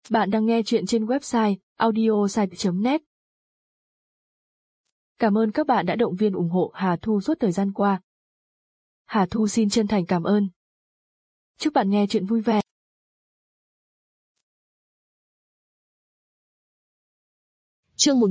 Bạn đang nghe chuyện trên website audiosite.net. Cảm ơn các bạn đã động viên ủng hộ Hà Thu suốt thời gian qua. Hà Thu xin chân thành cảm ơn. Chúc bạn nghe chuyện vui vẻ. Chương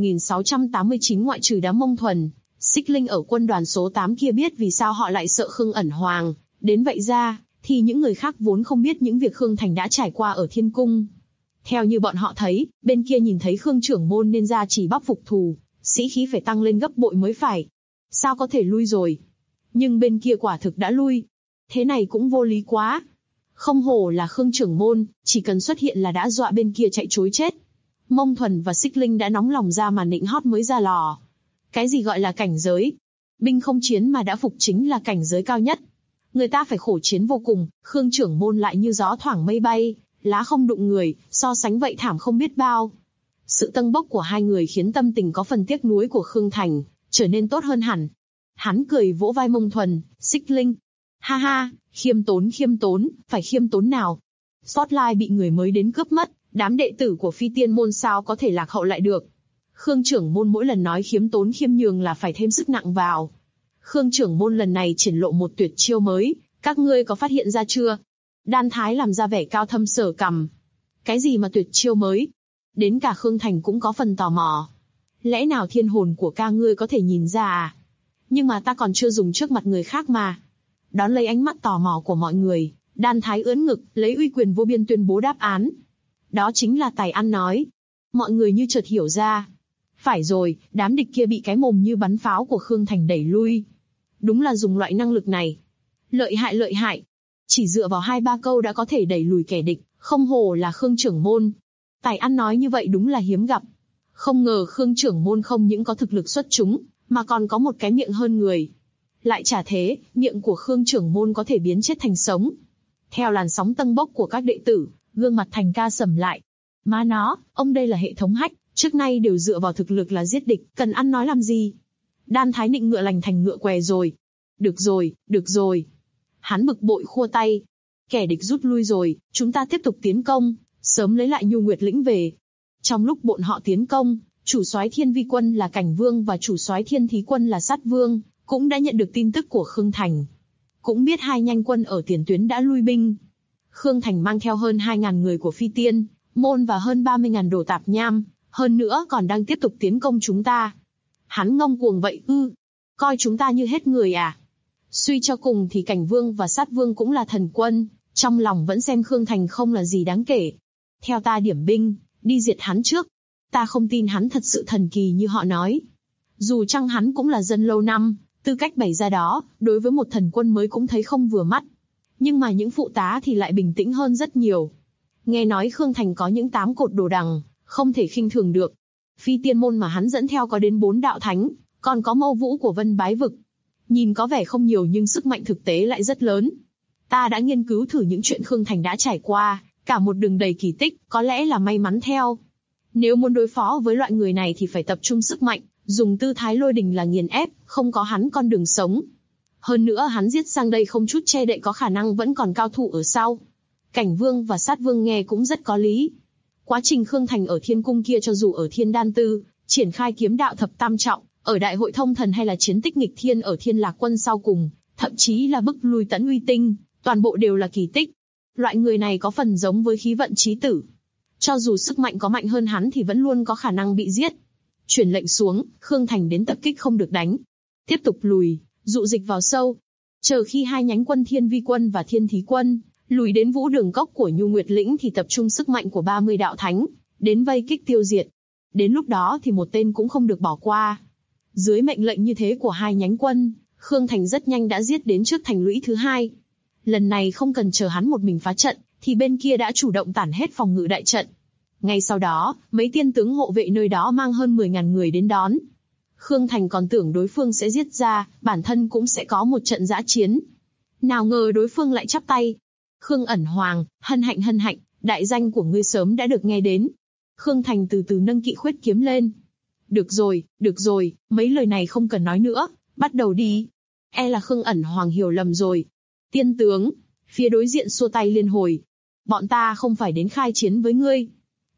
1689 ngoại trừ đám Mông Thuần, Xích Linh ở quân đoàn số 8 kia biết vì sao họ lại sợ Khương Ẩn Hoàng, đến vậy ra, thì những người khác vốn không biết những việc Khương Thành đã trải qua ở Thiên Cung. Theo như bọn họ thấy, bên kia nhìn thấy Khương trưởng môn nên ra chỉ bóc phục thù, sĩ khí phải tăng lên gấp bội mới phải. Sao có thể lui rồi? Nhưng bên kia quả thực đã lui. Thế này cũng vô lý quá. Không hổ là Khương trưởng môn, chỉ cần xuất hiện là đã dọa bên kia chạy trối chết. Mông Thuần và Xích Linh đã nóng lòng ra mà nịnh hót mới ra lò. Cái gì gọi là cảnh giới? Binh không chiến mà đã phục chính là cảnh giới cao nhất. Người ta phải khổ chiến vô cùng, Khương trưởng môn lại như gió thoảng mây bay, lá không đụng người, so sánh vậy thảm không biết bao. Sự tâng bốc của hai người khiến tâm tình có phần tiếc nuối của Khương Thành trở nên tốt hơn hẳn. Hắn cười vỗ vai Mông Thuần, Xích Linh. Ha ha, khiêm tốn, phải khiêm tốn nào? Spotlight bị người mới đến cướp mất, đám đệ tử của Phi Tiên môn sao có thể lạc hậu lại được? Khương trưởng môn mỗi lần nói khiêm tốn khiêm nhường là phải thêm sức nặng vào. Khương trưởng môn lần này triển lộ một tuyệt chiêu mới, các ngươi có phát hiện ra chưa? Đan Thái làm ra vẻ cao thâm sở cằm. Cái gì mà tuyệt chiêu mới? Đến cả Khương Thành cũng có phần tò mò. Lẽ nào thiên hồn của ca ngươi có thể nhìn ra à? Nhưng mà ta còn chưa dùng trước mặt người khác mà. Đón lấy ánh mắt tò mò của mọi người, Đan Thái ưỡn ngực, lấy uy quyền vô biên tuyên bố đáp án. Đó chính là tài ăn nói. Mọi người như chợt hiểu ra. Phải rồi, đám địch kia bị cái mồm như bắn pháo của Khương Thành đẩy lui. Đúng là dùng loại năng lực này. Lợi hại. Chỉ dựa vào 2-3 câu đã có thể đẩy lùi kẻ địch, không hổ là Khương trưởng môn. Tài ăn nói như vậy đúng là hiếm gặp. Không ngờ Khương trưởng môn không những có thực lực xuất chúng, mà còn có một cái miệng hơn người. Lại chả thế, miệng của Khương trưởng môn có thể biến chết thành sống. Theo làn sóng tâng bốc của các đệ tử, gương mặt Thành Ca sầm lại. Má nó, ông đây là hệ thống hack, trước nay đều dựa vào thực lực là giết địch, cần ăn nói làm gì? Đan Thái nịnh ngựa lành thành ngựa què rồi. Được rồi. Hắn bực bội khua tay. Kẻ địch rút lui rồi, chúng ta tiếp tục tiến công, sớm lấy lại Nhu Nguyệt lĩnh về. Trong lúc bọn họ tiến công, chủ soái Thiên Vi quân là Cảnh Vương và chủ soái Thiên Thí quân là Sát Vương cũng đã nhận được tin tức của Khương Thành. Cũng biết hai nhanh quân ở tiền tuyến đã lui binh. Khương Thành mang theo hơn 2.000 người của Phi Tiên môn và hơn 30.000 đồ tạp nham, hơn nữa còn đang tiếp tục tiến công chúng ta. Hắn ngông cuồng vậy ư? Coi chúng ta như hết người à? Suy cho cùng thì Cảnh Vương và Sát Vương cũng là thần quân, trong lòng vẫn xem Khương Thành không là gì đáng kể. Theo ta điểm binh, đi diệt hắn trước. Ta không tin hắn thật sự thần kỳ như họ nói. Dù chăng hắn cũng là dân lâu năm, tư cách bày ra đó, đối với một thần quân mới cũng thấy không vừa mắt. Nhưng mà những phụ tá thì lại bình tĩnh hơn rất nhiều. Nghe nói Khương Thành có những 8 cột đồ đằng, không thể khinh thường được. Phi Tiên môn mà hắn dẫn theo có đến 4 đạo thánh, còn có mâu vũ của Vân Bái Vực. Nhìn có vẻ không nhiều nhưng sức mạnh thực tế lại rất lớn. Ta đã nghiên cứu thử những chuyện Khương Thành đã trải qua, cả một đường đầy kỳ tích, có lẽ là may mắn theo. Nếu muốn đối phó với loại người này thì phải tập trung sức mạnh, dùng tư thái lôi đình là nghiền ép, không có hắn con đường sống. Hơn nữa hắn giết sang đây không chút che đậy có khả năng vẫn còn cao thủ ở sau. Cảnh Vương và Sát Vương nghe cũng rất có lý. Quá trình Khương Thành ở Thiên Cung kia cho dù ở Thiên Đan Tư, triển khai kiếm đạo thập tam trọng, ở Đại hội Thông Thần hay là chiến tích nghịch thiên ở Thiên Lạc Quân sau cùng, thậm chí là bức lui Tấn Uy Tinh, toàn bộ đều là kỳ tích. Loại người này có phần giống với khí vận chí tử. Cho dù sức mạnh có mạnh hơn hắn thì vẫn luôn có khả năng bị giết. Truyền lệnh xuống, Khương Thành đến tập kích không được đánh. Tiếp tục lùi, dụ dịch vào sâu. Chờ khi hai nhánh quân Thiên Vi quân và Thiên Thí quân lùi đến vũ đường cốc của Nhu Nguyệt lĩnh thì tập trung sức mạnh của 30 đạo thánh, đến vây kích tiêu diệt. Đến lúc đó thì một tên cũng không được bỏ qua. Dưới mệnh lệnh như thế của hai nhánh quân, Khương Thành rất nhanh đã giết đến trước thành lũy thứ 2. Lần này không cần chờ hắn một mình phá trận, thì bên kia đã chủ động tản hết phòng ngự đại trận. Ngay sau đó, mấy tiên tướng hộ vệ nơi đó mang hơn 10.000 người đến đón. Khương Thành còn tưởng đối phương sẽ giết ra, bản thân cũng sẽ có một trận dã chiến. Nào ngờ đối phương lại chắp tay. Khương Ẩn Hoàng, hân hạnh, đại danh của ngươi sớm đã được nghe đến. Khương Thành từ từ nâng kỵ khuyết kiếm lên. Được rồi, mấy lời này không cần nói nữa, bắt đầu đi. E là Khương Ẩn Hoàng hiểu lầm rồi. Tiên tướng, phía đối diện xua tay liên hồi. Bọn ta không phải đến khai chiến với ngươi.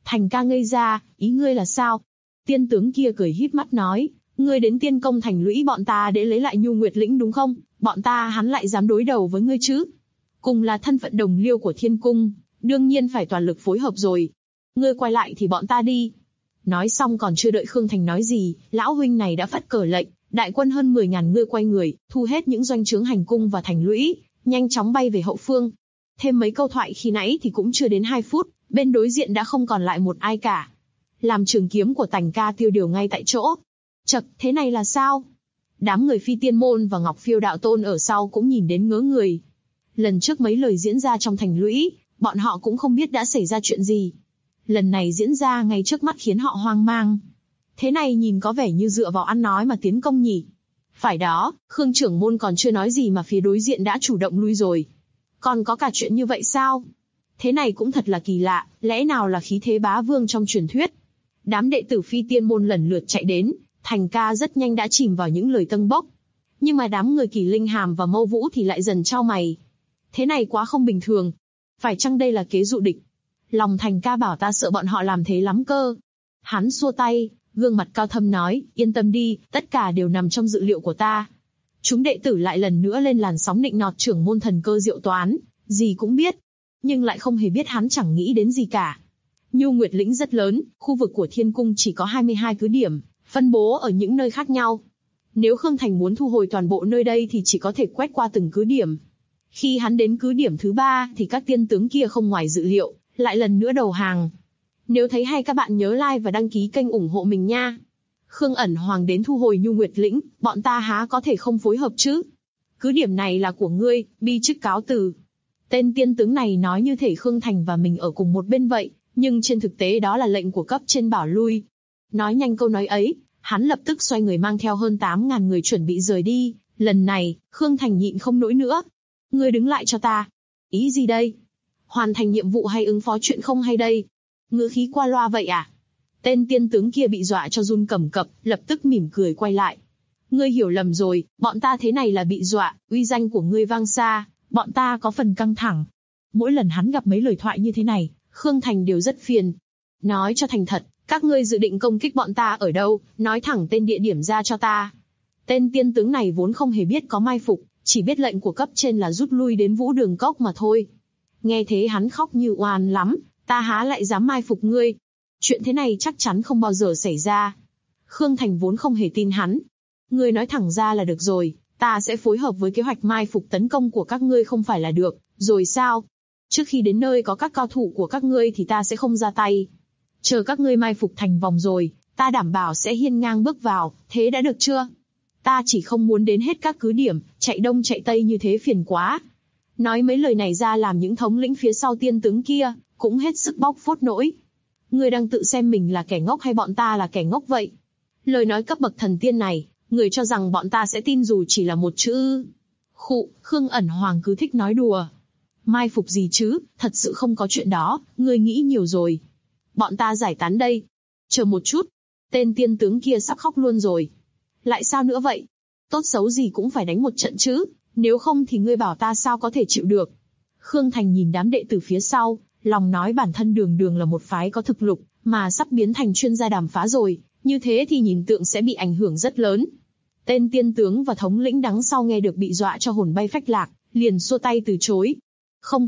Thành ca ngây ra, ý ngươi là sao? Tiên tướng kia cười híp mắt nói, ngươi đến tiên công thành lũy bọn ta để lấy lại Nhu Nguyệt lĩnh đúng không? Bọn ta hắn lại dám đối đầu với ngươi chứ? Cùng là thân phận đồng liêu của thiên cung, đương nhiên phải toàn lực phối hợp rồi. Ngươi quay lại thì bọn ta đi. Nói xong còn chưa đợi Khương Thành nói gì, lão huynh này đã phất cờ lệnh, đại quân hơn 10.000 ngươi quay người, thu hết những doanh trướng hành cung và thành lũy, nhanh chóng bay về hậu phương. Thêm mấy câu thoại khi nãy thì cũng chưa đến 2 phút, bên đối diện đã không còn lại một ai cả. Làm trường kiếm của Tành ca tiêu điều ngay tại chỗ. Chậc, thế này là sao? Đám người Phi Tiên Môn và Ngọc Phiêu Đạo Tôn ở sau cũng nhìn đến ngớ người. Lần trước mấy lời diễn ra trong thành lũy, bọn họ cũng không biết đã xảy ra chuyện gì. Lần này diễn ra ngay trước mắt khiến họ hoang mang. Thế này nhìn có vẻ như dựa vào ăn nói mà tiến công nhỉ. Phải đó, Khương trưởng môn còn chưa nói gì mà phía đối diện đã chủ động lui rồi. Còn có cả chuyện như vậy sao? Thế này cũng thật là kỳ lạ, lẽ nào là khí thế bá vương trong truyền thuyết? Đám đệ tử Phi Tiên Môn lần lượt chạy đến, Thành ca rất nhanh đã chìm vào những lời tâng bốc. Nhưng mà đám người Kỳ Linh Hàm và Mâu Vũ thì lại dần chau mày. Thế này quá không bình thường. Phải chăng đây là kế dụ địch? Lòng Thành ca bảo ta sợ bọn họ làm thế lắm cơ. Hắn xua tay, gương mặt cao thâm nói, yên tâm đi, tất cả đều nằm trong dự liệu của ta. Chúng đệ tử lại lần nữa lên làn sóng nịnh nọt trưởng môn thần cơ Diệu Toán, gì cũng biết. Nhưng lại không hề biết hắn chẳng nghĩ đến gì cả. Nhu Nguyệt lĩnh rất lớn, khu vực của thiên cung chỉ có 22 cứ điểm, phân bố ở những nơi khác nhau. Nếu Khương Thành muốn thu hồi toàn bộ nơi đây thì chỉ có thể quét qua từng cứ điểm. Khi hắn đến cứ điểm thứ 3 thì các tiên tướng kia không ngoài dự liệu, lại lần nữa đầu hàng. Nếu thấy hay các bạn nhớ like và đăng ký kênh ủng hộ mình nha. Khương ẩn hoàng đến thu hồi Nhu Nguyệt lĩnh, bọn ta há có thể không phối hợp chứ? Cứ điểm này là của ngươi, bi chức cáo từ. Tên tiên tướng này nói như thể Khương Thành và mình ở cùng một bên vậy, nhưng trên thực tế đó là lệnh của cấp trên bảo lui. Nói nhanh câu nói ấy, hắn lập tức xoay người mang theo hơn 8.000 người chuẩn bị rời đi. Lần này, Khương Thành nhịn không nổi nữa. Ngươi đứng lại cho ta. Ý gì đây? Hoàn thành nhiệm vụ hay ứng phó chuyện không hay đây? Ngữ khí qua loa vậy à? Tên tiên tướng kia bị dọa cho run cầm cập, lập tức mỉm cười quay lại. Ngươi hiểu lầm rồi, bọn ta thế này là bị dọa, uy danh của ngươi vang xa, bọn ta có phần căng thẳng. Mỗi lần hắn gặp mấy lời thoại như thế này, Khương Thành đều rất phiền. Nói cho thành thật, các ngươi dự định công kích bọn ta ở đâu, nói thẳng tên địa điểm ra cho ta. Tên tiên tướng này vốn không hề biết có mai phục, chỉ biết lệnh của cấp trên là rút lui đến Vũ Đường Cốc mà thôi. Nghe thế hắn khóc như oan lắm, ta há lại dám mai phục ngươi. Chuyện thế này chắc chắn không bao giờ xảy ra. Khương Thành vốn không hề tin hắn. Ngươi nói thẳng ra là được rồi, ta sẽ phối hợp với kế hoạch mai phục tấn công của các ngươi không phải là được, rồi sao? Trước khi đến nơi có các cao thủ của các ngươi thì ta sẽ không ra tay. Chờ các ngươi mai phục thành vòng rồi, ta đảm bảo sẽ hiên ngang bước vào, thế đã được chưa? Ta chỉ không muốn đến hết các cứ điểm, chạy đông chạy tây như thế phiền quá. Nói mấy lời này ra làm những thống lĩnh phía sau tiên tướng kia, cũng hết sức bóc phốt nỗi. Ngươi đang tự xem mình là kẻ ngốc hay bọn ta là kẻ ngốc vậy? Lời nói cấp bậc thần tiên này, người cho rằng bọn ta sẽ tin dù chỉ là một chữ. Khụ, Khương ẩn hoàng cứ thích nói đùa. Mai phục gì chứ, thật sự không có chuyện đó, ngươi nghĩ nhiều rồi. Bọn ta giải tán đây. Chờ một chút, tên tiên tướng kia sắp khóc luôn rồi. Lại sao nữa vậy? Tốt xấu gì cũng phải đánh một trận chứ, nếu không thì ngươi bảo ta sao có thể chịu được. Khương Thành nhìn đám đệ tử phía sau, lòng nói bản thân đường đường là một phái có thực lực, mà sắp biến thành chuyên gia đàm phá rồi, như thế thì nhìn tượng sẽ bị ảnh hưởng rất lớn. Tên tiên tướng và thống lĩnh đằng sau nghe được bị dọa cho hồn bay phách lạc, liền xua tay từ chối. Không,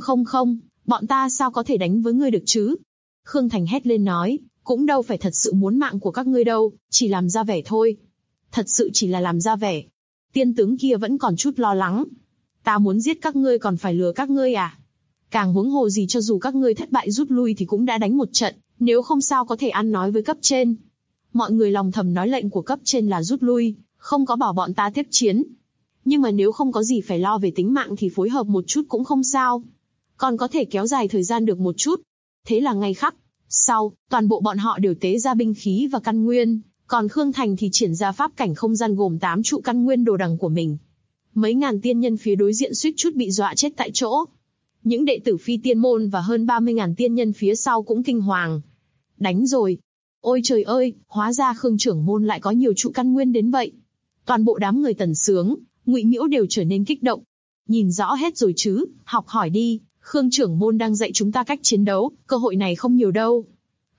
bọn ta sao có thể đánh với ngươi được chứ? Khương Thành hét lên nói, cũng đâu phải thật sự muốn mạng của các ngươi đâu, chỉ làm ra vẻ thôi. Thật sự chỉ là làm ra vẻ. Tiên tướng kia vẫn còn chút lo lắng. Ta muốn giết các ngươi còn phải lừa các ngươi à? Càng huống hồ gì cho dù các ngươi thất bại rút lui thì cũng đã đánh một trận, nếu không sao có thể ăn nói với cấp trên. Mọi người lòng thầm nói lệnh của cấp trên là rút lui, không có bảo bọn ta tiếp chiến. Nhưng mà nếu không có gì phải lo về tính mạng thì phối hợp một chút cũng không sao. Còn có thể kéo dài thời gian được một chút. Thế là ngay khắc sau, toàn bộ bọn họ đều tế ra binh khí và căn nguyên, còn Khương Thành thì triển ra pháp cảnh không gian gồm 8 trụ căn nguyên đồ đằng của mình. Mấy ngàn tiên nhân phía đối diện suýt chút bị dọa chết tại chỗ. Những đệ tử Phi Tiên Môn và hơn 30.000 tiên nhân phía sau cũng kinh hoàng. Đánh rồi. Ôi trời ơi, hóa ra Khương trưởng môn lại có nhiều trụ căn nguyên đến vậy. Toàn bộ đám người Tần Sướng, Ngụy Miễu đều trở nên kích động. Nhìn rõ hết rồi chứ, học hỏi đi, Khương trưởng môn đang dạy chúng ta cách chiến đấu, cơ hội này không nhiều đâu.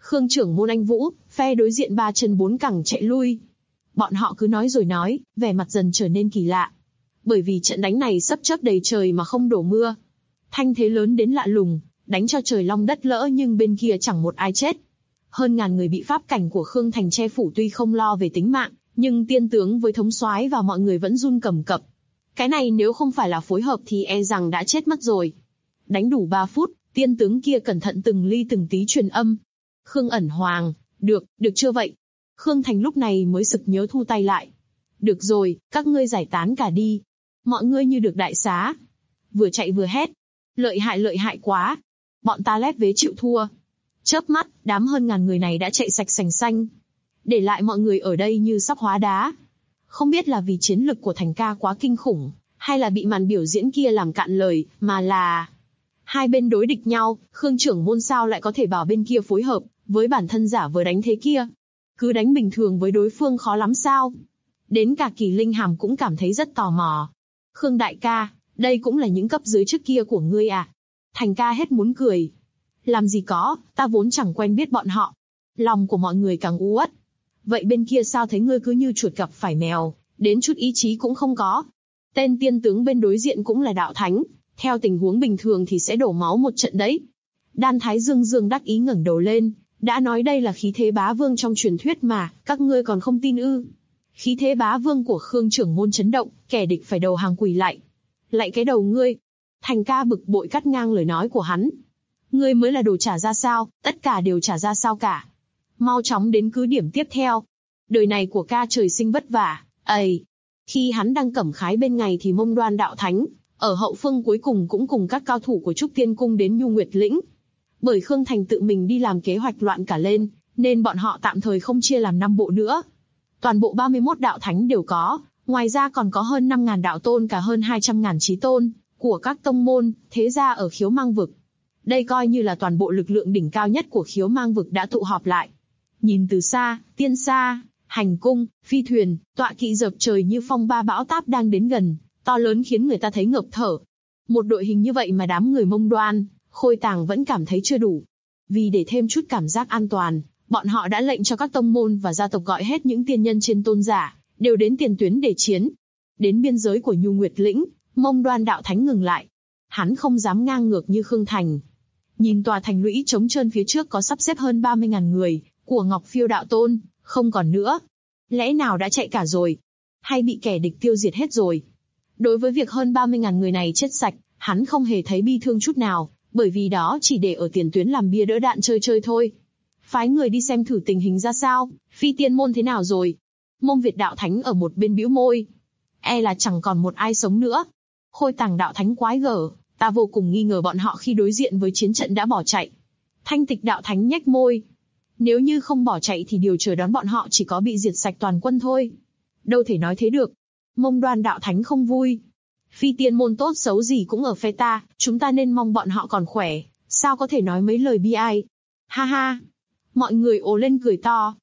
Khương trưởng môn Anh Vũ, phe đối diện ba chân bốn cẳng chạy lui. Bọn họ cứ nói rồi nói, vẻ mặt dần trở nên kỳ lạ. Bởi vì trận đánh này sắp chớp đầy trời mà không đổ mưa. Thanh thế lớn đến lạ lùng, đánh cho trời long đất lỡ nhưng bên kia chẳng một ai chết. Hơn ngàn người bị pháp cảnh của Khương Thành che phủ tuy không lo về tính mạng, nhưng tiên tướng với thống soái và mọi người vẫn run cầm cập. Cái này nếu không phải là phối hợp thì e rằng đã chết mất rồi. Đánh đủ 3 phút, tiên tướng kia cẩn thận từng ly từng tí truyền âm. Khương ẩn hoàng, được chưa vậy? Khương Thành lúc này mới sực nhớ thu tay lại. Được rồi, các ngươi giải tán cả đi. Mọi ngươi như được đại xá. Vừa chạy vừa hét. Lợi hại quá. Bọn ta lép vế chịu thua. Chớp mắt, đám hơn ngàn người này đã chạy sạch sành xanh. Để lại mọi người ở đây như sắp hóa đá. Không biết là vì chiến lực của Thành ca quá kinh khủng, hay là bị màn biểu diễn kia làm cạn lời, mà là... Hai bên đối địch nhau, Khương trưởng môn sao lại có thể bảo bên kia phối hợp, với bản thân giả vờ đánh thế kia. Cứ đánh bình thường với đối phương khó lắm sao? Đến cả Kỳ Linh Hàm cũng cảm thấy rất tò mò. Khương đại ca, đây cũng là những cấp dưới trước kia của ngươi à? Thành ca hết muốn cười. Làm gì có, ta vốn chẳng quen biết bọn họ. Lòng của mọi người càng u uất. Vậy bên kia sao thấy ngươi cứ như chuột gặp phải mèo, đến chút ý chí cũng không có. Tên tiên tướng bên đối diện cũng là đạo thánh, theo tình huống bình thường thì sẽ đổ máu một trận đấy. Đan Thái Dương đắc ý ngẩng đầu lên, đã nói đây là khí thế bá vương trong truyền thuyết mà, các ngươi còn không tin ư? Khí thế bá vương của Khương trưởng môn chấn động, kẻ địch phải đầu hàng quỳ lại. Lại cái đầu ngươi. Thành ca bực bội cắt ngang lời nói của hắn. Ngươi mới là đồ trả ra sao, tất cả đều trả ra sao cả. Mau chóng đến cứ điểm tiếp theo. Đời này của ca trời sinh vất vả, ầy. Khi hắn đang cẩm khái bên ngày thì Mông Đoan đạo thánh, ở hậu phương cuối cùng cũng cùng các cao thủ của Trúc Tiên Cung đến Nhu Nguyệt Lĩnh. Bởi Khương Thành tự mình đi làm kế hoạch loạn cả lên, nên bọn họ tạm thời không chia làm 5 bộ nữa. Toàn bộ 31 đạo thánh đều có, ngoài ra còn có hơn 5.000 đạo tôn cả hơn 200.000 chí tôn, của các tông môn, thế gia ở Khiếu Mang Vực. Đây coi như là toàn bộ lực lượng đỉnh cao nhất của Khiếu Mang Vực đã tụ họp lại. Nhìn từ xa, tiên xa, hành cung, phi thuyền, tọa kỵ dợp trời như phong ba bão táp đang đến gần, to lớn khiến người ta thấy ngợp thở. Một đội hình như vậy mà đám người Mông Đoan, Khôi Tàng vẫn cảm thấy chưa đủ. Vì để thêm chút cảm giác an toàn, bọn họ đã lệnh cho các tông môn và gia tộc gọi hết những tiên nhân trên tôn giả, đều đến tiền tuyến để chiến. Đến biên giới của Nhu Nguyệt Lĩnh, Mông Đoan đạo thánh ngừng lại. Hắn không dám ngang ngược như Khương Thành. Nhìn tòa thành lũy trống trơn phía trước có sắp xếp hơn 30.000 người, của Ngọc Phiêu đạo tôn, không còn nữa. Lẽ nào đã chạy cả rồi? Hay bị kẻ địch tiêu diệt hết rồi? Đối với việc hơn 30.000 người này chết sạch, hắn không hề thấy bi thương chút nào, bởi vì đó chỉ để ở tiền tuyến làm bia đỡ đạn chơi chơi thôi. Phái người đi xem thử tình hình ra sao, Phi Tiên môn thế nào rồi? Mông Việt đạo thánh ở một bên bĩu môi. E là chẳng còn một ai sống nữa. Khôi Tàng đạo thánh quái gở, ta vô cùng nghi ngờ bọn họ khi đối diện với chiến trận đã bỏ chạy. Thanh Tịch đạo thánh nhếch môi. Nếu như không bỏ chạy thì điều chờ đón bọn họ chỉ có bị diệt sạch toàn quân thôi. Đâu thể nói thế được. Mông Đoan đạo thánh không vui. Phi Tiên môn tốt xấu gì cũng ở phe ta, chúng ta nên mong bọn họ còn khỏe, sao có thể nói mấy lời bi ai. Ha ha. Mọi người ồ lên cười to.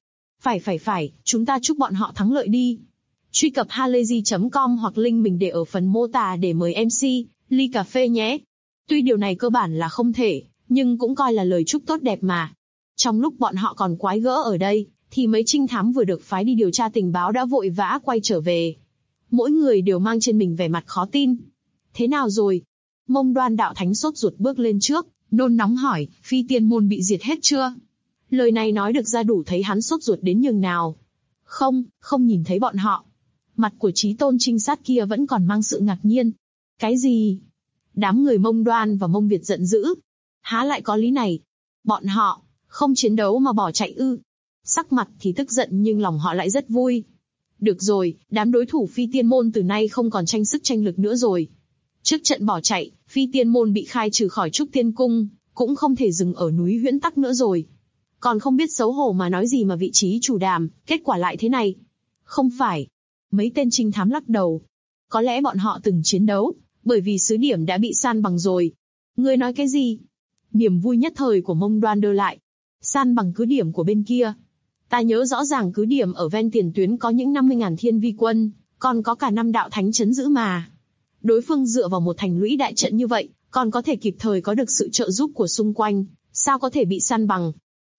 Phải, chúng ta chúc bọn họ thắng lợi đi. Truy cập halayzi.com hoặc link mình để ở phần mô tả để mời MC, ly cà phê nhé. Tuy điều này cơ bản là không thể, nhưng cũng coi là lời chúc tốt đẹp mà. Trong lúc bọn họ còn quái gỡ ở đây, thì mấy trinh thám vừa được phái đi điều tra tình báo đã vội vã quay trở về. Mỗi người đều mang trên mình vẻ mặt khó tin. Thế nào rồi? Mông Đoan đạo thánh sốt ruột bước lên trước, nôn nóng hỏi, Phi Tiên môn bị diệt hết chưa? Lời này nói được ra đủ thấy hắn sốt ruột đến nhường nào. Không nhìn thấy bọn họ. Mặt của chí tôn trinh sát kia vẫn còn mang sự ngạc nhiên. Cái gì? Đám người Mông Đoan và Mông Việt giận dữ. Há lại có lý này? Bọn họ không chiến đấu mà bỏ chạy ư? Sắc mặt thì tức giận nhưng lòng họ lại rất vui. Được rồi, đám đối thủ Phi Tiên môn từ nay không còn tranh sức tranh lực nữa rồi. Trước trận bỏ chạy, Phi Tiên môn bị khai trừ khỏi Trúc Tiên Cung, cũng không thể dừng ở núi Huyễn Tắc nữa rồi. Còn không biết xấu hổ mà nói gì mà vị trí chủ đàm, kết quả lại thế này. Không phải. Mấy tên trinh thám lắc đầu. Có lẽ bọn họ từng chiến đấu, bởi vì xứ điểm đã bị san bằng rồi. Ngươi nói cái gì? Niềm vui nhất thời của Mông Đoan đơ lại. San bằng cứ điểm của bên kia. Ta nhớ rõ ràng cứ điểm ở ven tiền tuyến có những 50.000 thiên vi quân, còn có cả 5 đạo thánh trấn giữ mà. Đối phương dựa vào một thành lũy đại trận như vậy, còn có thể kịp thời có được sự trợ giúp của xung quanh, sao có thể bị san bằng?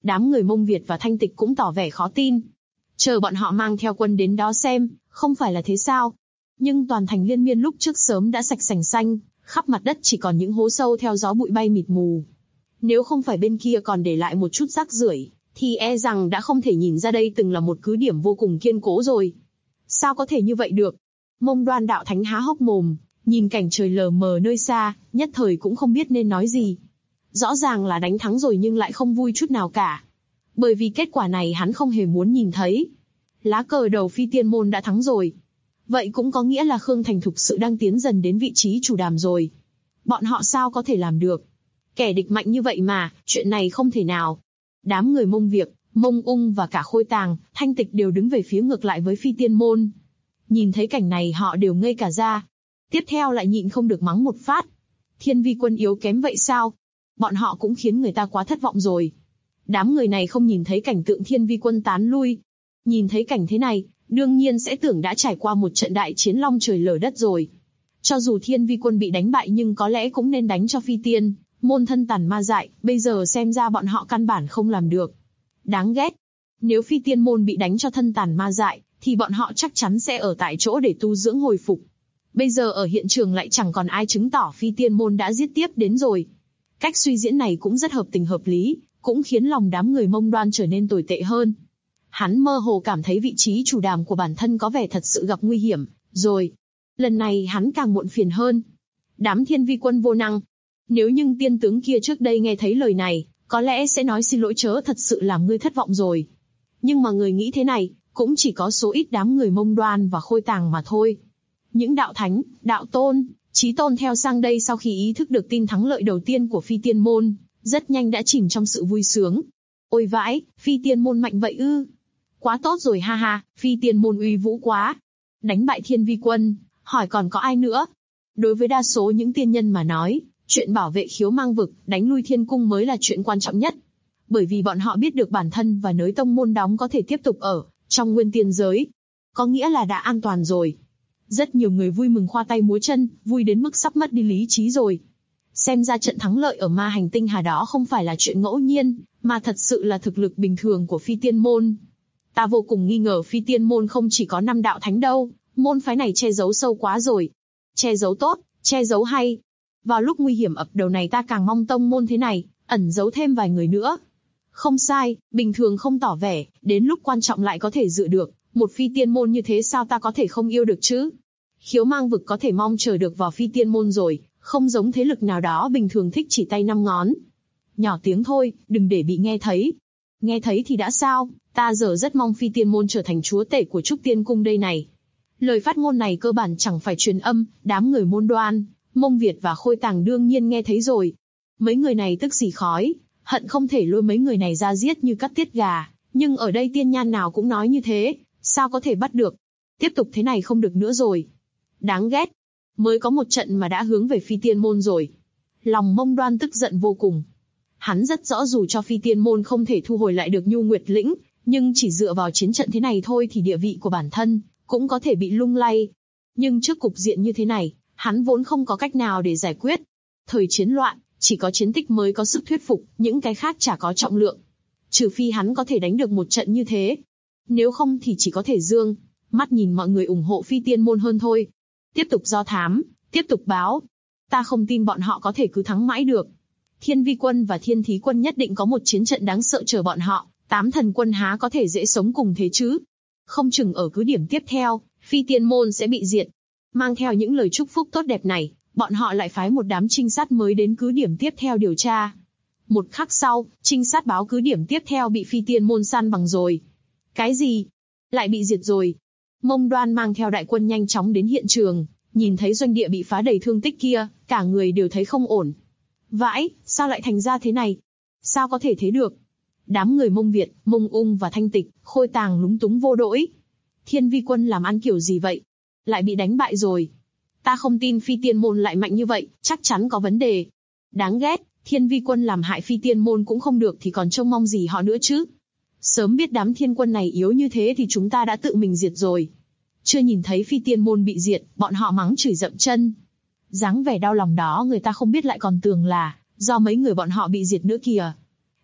Đám người Mông Việt và Thanh Tịch cũng tỏ vẻ khó tin. Chờ bọn họ mang theo quân đến đó xem, không phải là thế sao? Nhưng toàn thành Liên Miên lúc trước sớm đã sạch sành xanh, khắp mặt đất chỉ còn những hố sâu theo gió bụi bay mịt mù. Nếu không phải bên kia còn để lại một chút rác rưởi, thì e rằng đã không thể nhìn ra đây từng là một cứ điểm vô cùng kiên cố rồi. Sao có thể như vậy được? Mông Đoan đạo thánh há hốc mồm, nhìn cảnh trời lờ mờ nơi xa, nhất thời cũng không biết nên nói gì. Rõ ràng là đánh thắng rồi nhưng lại không vui chút nào cả. Bởi vì kết quả này hắn không hề muốn nhìn thấy. Lá cờ đầu Phi Tiên Môn đã thắng rồi. Vậy cũng có nghĩa là Khương Thành thực sự đang tiến dần đến vị trí chủ đàm rồi. Bọn họ sao có thể làm được? Kẻ địch mạnh như vậy mà, chuyện này không thể nào. Đám người Mông Việc, Mông Ung và cả Khôi Tàng, Thanh Tịch đều đứng về phía ngược lại với Phi Tiên Môn. Nhìn thấy cảnh này họ đều ngây cả ra. Tiếp theo lại nhịn không được mắng một phát. Thiên Vi quân yếu kém vậy sao? Bọn họ cũng khiến người ta quá thất vọng rồi. Đám người này không nhìn thấy cảnh tượng Thiên Vi quân tán lui. Nhìn thấy cảnh thế này, đương nhiên sẽ tưởng đã trải qua một trận đại chiến long trời lở đất rồi. Cho dù Thiên Vi quân bị đánh bại nhưng có lẽ cũng nên đánh cho Phi Tiên Môn thân tàn ma dại, bây giờ xem ra bọn họ căn bản không làm được. Đáng ghét. Nếu Phi Tiên Môn bị đánh cho thân tàn ma dại, thì bọn họ chắc chắn sẽ ở tại chỗ để tu dưỡng hồi phục. Bây giờ ở hiện trường lại chẳng còn ai chứng tỏ Phi Tiên Môn đã giết tiếp đến rồi. Cách suy diễn này cũng rất hợp tình hợp lý, cũng khiến lòng đám người Mông Đoan trở nên tồi tệ hơn. Hắn mơ hồ cảm thấy vị trí chủ đàm của bản thân có vẻ thật sự gặp nguy hiểm, rồi. Lần này hắn càng muộn phiền hơn. Đám Thiên Vi quân vô năng. Nếu như tiên tướng kia trước đây nghe thấy lời này, có lẽ sẽ nói xin lỗi chớ thật sự làm ngươi thất vọng rồi. Nhưng mà người nghĩ thế này, cũng chỉ có số ít đám người Mông Đoan và Khôi Tàng mà thôi. Những đạo thánh, đạo tôn, chí tôn theo sang đây sau khi ý thức được tin thắng lợi đầu tiên của Phi Tiên Môn, rất nhanh đã chìm trong sự vui sướng. Ôi vãi, Phi Tiên Môn mạnh vậy ư? Quá tốt rồi ha ha, Phi Tiên Môn uy vũ quá. Đánh bại Thiên Vi quân, hỏi còn có ai nữa? Đối với đa số những tiên nhân mà nói, chuyện bảo vệ khiếu mang vực, đánh lui thiên cung mới là chuyện quan trọng nhất. Bởi vì bọn họ biết được bản thân và nới tông môn đóng có thể tiếp tục ở trong nguyên tiên giới. Có nghĩa là đã an toàn rồi. Rất nhiều người vui mừng khoa tay múa chân, vui đến mức sắp mất đi lý trí rồi. Xem ra trận thắng lợi ở ma hành tinh hà đó không phải là chuyện ngẫu nhiên, mà thật sự là thực lực bình thường của Phi Tiên Môn. Ta vô cùng nghi ngờ Phi Tiên Môn không chỉ có 5 đạo thánh đâu, môn phái này che giấu sâu quá rồi. Che giấu tốt, che giấu hay. Vào lúc nguy hiểm ập đầu này ta càng mong tông môn thế này, ẩn giấu thêm vài người nữa. Không sai, bình thường không tỏ vẻ, đến lúc quan trọng lại có thể dự được, một Phi Tiên Môn như thế sao ta có thể không yêu được chứ? Khiếu mang vực có thể mong chờ được vào Phi Tiên Môn rồi, không giống thế lực nào đó bình thường thích chỉ tay 5 ngón. Nhỏ tiếng thôi, đừng để bị nghe thấy. Nghe thấy thì đã sao, ta giờ rất mong Phi Tiên Môn trở thành chúa tể của Trúc Tiên Cung đây này. Lời phát ngôn này cơ bản chẳng phải truyền âm, đám người Môn Đoan, Mông Việt và Khôi Tàng đương nhiên nghe thấy rồi. Mấy người này tức xì khói, hận không thể lôi mấy người này ra giết như cắt tiết gà, nhưng ở đây tiên nhan nào cũng nói như thế, sao có thể bắt được. Tiếp tục thế này không được nữa rồi. Đáng ghét. Mới có một trận mà đã hướng về Phi Tiên Môn rồi. Lòng Mông Đoan tức giận vô cùng. Hắn rất rõ dù cho Phi Tiên Môn không thể thu hồi lại được Nhu Nguyệt Lĩnh, nhưng chỉ dựa vào chiến trận thế này thôi thì địa vị của bản thân cũng có thể bị lung lay. Nhưng trước cục diện như thế này, hắn vốn không có cách nào để giải quyết. Thời chiến loạn, chỉ có chiến tích mới có sức thuyết phục, những cái khác chả có trọng lượng. Trừ phi hắn có thể đánh được một trận như thế. Nếu không thì chỉ có thể dương mắt nhìn mọi người ủng hộ Phi Tiên Môn hơn thôi. Tiếp tục do thám, tiếp tục báo. Ta không tin bọn họ có thể cứ thắng mãi được. Thiên Vi quân và Thiên Thí quân nhất định có một chiến trận đáng sợ chờ bọn họ. 8 thần quân há có thể dễ sống cùng thế chứ? Không chừng ở cứ điểm tiếp theo, Phi Tiên Môn sẽ bị diệt. Mang theo những lời chúc phúc tốt đẹp này, bọn họ lại phái một đám trinh sát mới đến cứ điểm tiếp theo điều tra. Một khắc sau, trinh sát báo cứ điểm tiếp theo bị Phi Tiên Môn san bằng rồi. Cái gì? Lại bị diệt rồi? Mông Đoan mang theo đại quân nhanh chóng đến hiện trường, nhìn thấy doanh địa bị phá đầy thương tích kia, cả người đều thấy không ổn. Vãi, sao lại thành ra thế này? Sao có thể thế được? Đám người Mông Việt, Mông Ung và Thanh Tịch, Khôi Tàng lúng túng vô đỗi. Thiên Vi quân làm ăn kiểu gì vậy? Lại bị đánh bại rồi. Ta không tin Phi Tiên Môn lại mạnh như vậy, chắc chắn có vấn đề. Đáng ghét, Thiên Vi quân làm hại Phi Tiên Môn cũng không được thì còn trông mong gì họ nữa chứ? Sớm biết đám thiên quân này yếu như thế thì chúng ta đã tự mình diệt rồi. Chưa nhìn thấy Phi Tiên Môn bị diệt, bọn họ mắng chửi dậm chân. Dáng vẻ đau lòng đó người ta không biết lại còn tưởng là do mấy người bọn họ bị diệt nữa kìa.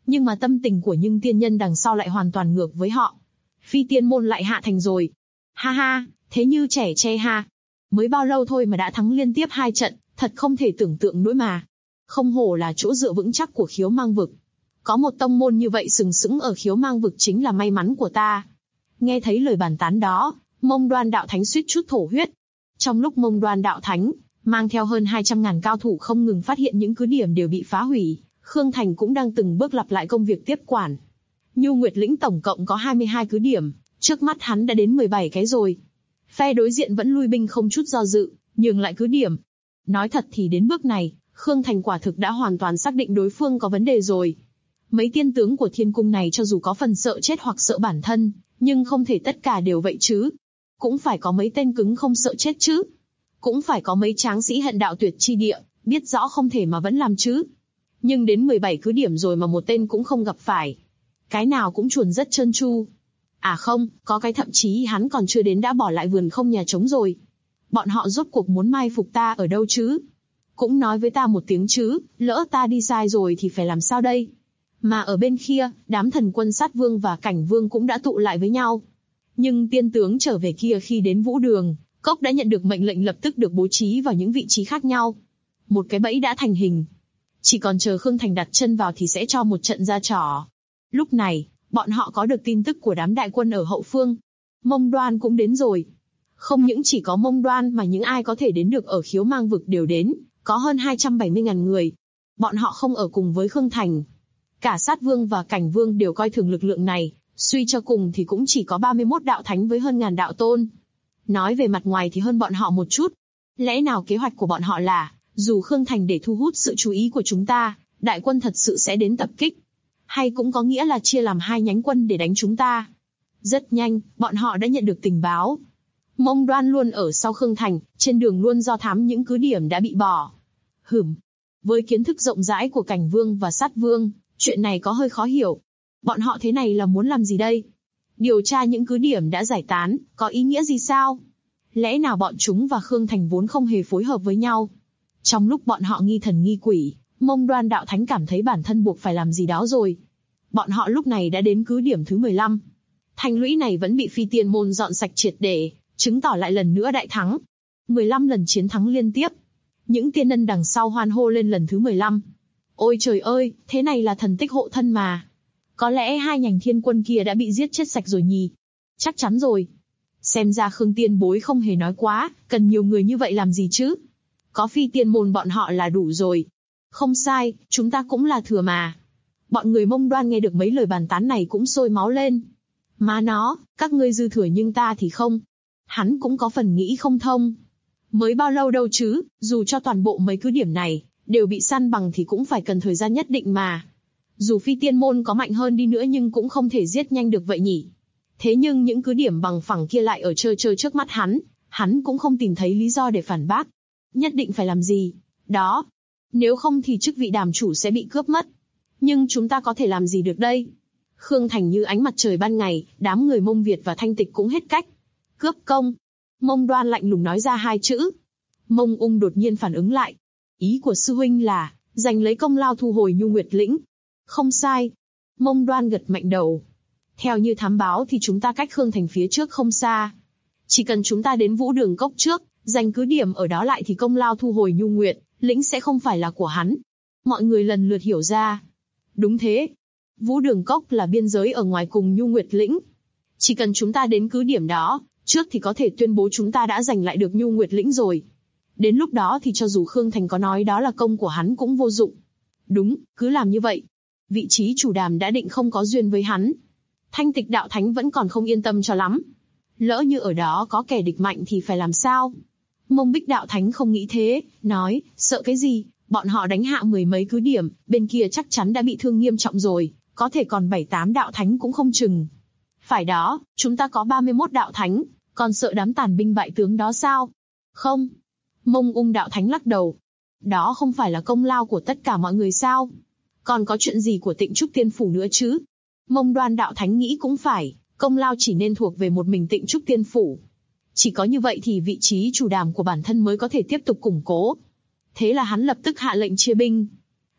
Nhưng mà tâm tình của những tiên nhân đằng sau lại hoàn toàn ngược với họ. Phi tiên môn lại hạ thành rồi. Ha ha, thế như trẻ tre ha. Mới bao lâu thôi mà đã thắng liên tiếp 2 trận, thật không thể tưởng tượng nổi mà. Không hổ là chỗ dựa vững chắc của Khiếu Mang vực. Có một tông môn như vậy sừng sững ở Khiếu Mang vực chính là may mắn của ta. Nghe thấy lời bàn tán đó, Mông Đoan đạo thánh suýt chút thổ huyết. Trong lúc Mông Đoan đạo thánh mang theo hơn 200.000 cao thủ không ngừng phát hiện những cứ điểm đều bị phá hủy, Khương Thành cũng đang từng bước lặp lại công việc tiếp quản. Nhu Nguyệt Lĩnh tổng cộng có 22 cứ điểm, trước mắt hắn đã đến 17 cái rồi. Phe đối diện vẫn lui binh không chút do dự, nhường lại cứ điểm. Nói thật thì đến bước này, Khương Thành quả thực đã hoàn toàn xác định đối phương có vấn đề rồi. Mấy tiên tướng của thiên cung này cho dù có phần sợ chết hoặc sợ bản thân, nhưng không thể tất cả đều vậy chứ. Cũng phải có mấy tên cứng không sợ chết chứ. Cũng phải có mấy tráng sĩ hận đạo tuyệt chi địa, biết rõ không thể mà vẫn làm chứ. Nhưng đến 17 cứ điểm rồi mà một tên cũng không gặp phải. Cái nào cũng chuồn rất trơn tru. À không, có cái thậm chí hắn còn chưa đến đã bỏ lại vườn không nhà trống rồi. Bọn họ rốt cuộc muốn mai phục ta ở đâu chứ? Cũng nói với ta một tiếng chứ, lỡ ta đi sai rồi thì phải làm sao đây? Mà ở bên kia, đám thần quân sát vương và cảnh vương cũng đã tụ lại với nhau. Nhưng tiên tướng trở về kia khi đến vũ đường, cốc đã nhận được mệnh lệnh lập tức được bố trí vào những vị trí khác nhau. Một cái bẫy đã thành hình. Chỉ còn chờ Khương Thành đặt chân vào thì sẽ cho một trận ra trò. Lúc này, bọn họ có được tin tức của đám đại quân ở hậu phương. Mông Đoan cũng đến rồi. Không những chỉ có Mông Đoan mà những ai có thể đến được ở Khiếu Mang vực đều đến, có hơn 270.000 người. Bọn họ không ở cùng với Khương Thành. Cả sát vương và cảnh vương đều coi thường lực lượng này, suy cho cùng thì cũng chỉ có 31 đạo thánh với hơn ngàn đạo tôn. Nói về mặt ngoài thì hơn bọn họ một chút. Lẽ nào kế hoạch của bọn họ là, dù Khương Thành để thu hút sự chú ý của chúng ta, đại quân thật sự sẽ đến tập kích? Hay cũng có nghĩa là chia làm 2 nhánh quân để đánh chúng ta? Rất nhanh, bọn họ đã nhận được tình báo. Mông Đoan luôn ở sau Khương Thành, trên đường luôn do thám những cứ điểm đã bị bỏ. Với kiến thức rộng rãi của cảnh vương và sát vương, chuyện này có hơi khó hiểu. Bọn họ thế này là muốn làm gì đây? Điều tra những cứ điểm đã giải tán, có ý nghĩa gì sao? Lẽ nào bọn chúng và Khương Thành vốn không hề phối hợp với nhau? Trong lúc bọn họ nghi thần nghi quỷ, Mông Đoan đạo thánh cảm thấy bản thân buộc phải làm gì đó rồi. Bọn họ lúc này đã đến cứ điểm thứ 15. Thành lũy này vẫn bị phi tiên môn dọn sạch triệt để, chứng tỏ lại lần nữa đại thắng. 15 lần chiến thắng liên tiếp. Những tiên nhân đằng sau hoan hô lên lần thứ 15. Ôi trời ơi, thế này là thần tích hộ thân mà. Có lẽ 2 nhành thiên quân kia đã bị giết chết sạch rồi nhỉ? Chắc chắn rồi. Xem ra Khương Tiên Bối không hề nói quá, cần nhiều người như vậy làm gì chứ? Có phi tiên môn bọn họ là đủ rồi. Không sai, chúng ta cũng là thừa mà. Bọn người Mông Đoan nghe được mấy lời bàn tán này cũng sôi máu lên. Má nó, các ngươi dư thừa nhưng ta thì không. Hắn cũng có phần nghĩ không thông. Mới bao lâu đâu chứ, dù cho toàn bộ mấy cứ điểm này đều bị săn bằng thì cũng phải cần thời gian nhất định mà. Dù phi tiên môn có mạnh hơn đi nữa nhưng cũng không thể giết nhanh được vậy nhỉ. Thế nhưng những cứ điểm bằng phẳng kia lại ở trơ trơ trước mắt hắn cũng không tìm thấy lý do để phản bác. Nhất định phải làm gì? Đó. Nếu không thì chức vị đàm chủ sẽ bị cướp mất. Nhưng chúng ta có thể làm gì được đây? Khương Thành như ánh mặt trời ban ngày, đám người Mông Việt và Thanh Tịch cũng hết cách. Cướp công. Mông Đoan lạnh lùng nói ra 2 chữ. Mông Ung đột nhiên phản ứng lại. Ý của sư huynh là, giành lấy công lao thu hồi Nhu Nguyệt Lĩnh. Không sai. Mông Đoan gật mạnh đầu. Theo như thám báo thì chúng ta cách Khương Thành phía trước không xa. Chỉ cần chúng ta đến Vũ Đường Cốc trước, giành cứ điểm ở đó lại thì công lao thu hồi Nhu Nguyệt Lĩnh sẽ không phải là của hắn. Mọi người lần lượt hiểu ra. Đúng thế. Vũ Đường Cốc là biên giới ở ngoài cùng Nhu Nguyệt Lĩnh. Chỉ cần chúng ta đến cứ điểm đó, trước thì có thể tuyên bố chúng ta đã giành lại được Nhu Nguyệt Lĩnh rồi. Đến lúc đó thì cho dù Khương Thành có nói đó là công của hắn cũng vô dụng. Đúng, cứ làm như vậy. Vị trí chủ đàm đã định không có duyên với hắn. Thanh Tịch đạo thánh vẫn còn không yên tâm cho lắm. Lỡ như ở đó có kẻ địch mạnh thì phải làm sao? Mông Bích đạo thánh không nghĩ thế, nói, sợ cái gì, bọn họ đánh hạ 10 mấy cứ điểm, bên kia chắc chắn đã bị thương nghiêm trọng rồi, có thể còn 7-8 đạo thánh cũng không chừng. Phải đó, chúng ta có 31 đạo thánh, còn sợ đám tàn binh bại tướng đó sao? Không. Mông Ung đạo thánh lắc đầu. Đó không phải là công lao của tất cả mọi người sao? Còn có chuyện gì của Tịnh Trúc Tiên Phủ nữa chứ? Mông Đoan đạo thánh nghĩ cũng phải, công lao chỉ nên thuộc về một mình Tịnh Trúc Tiên Phủ. Chỉ có như vậy thì vị trí chủ đàm của bản thân mới có thể tiếp tục củng cố. Thế là hắn lập tức hạ lệnh chia binh.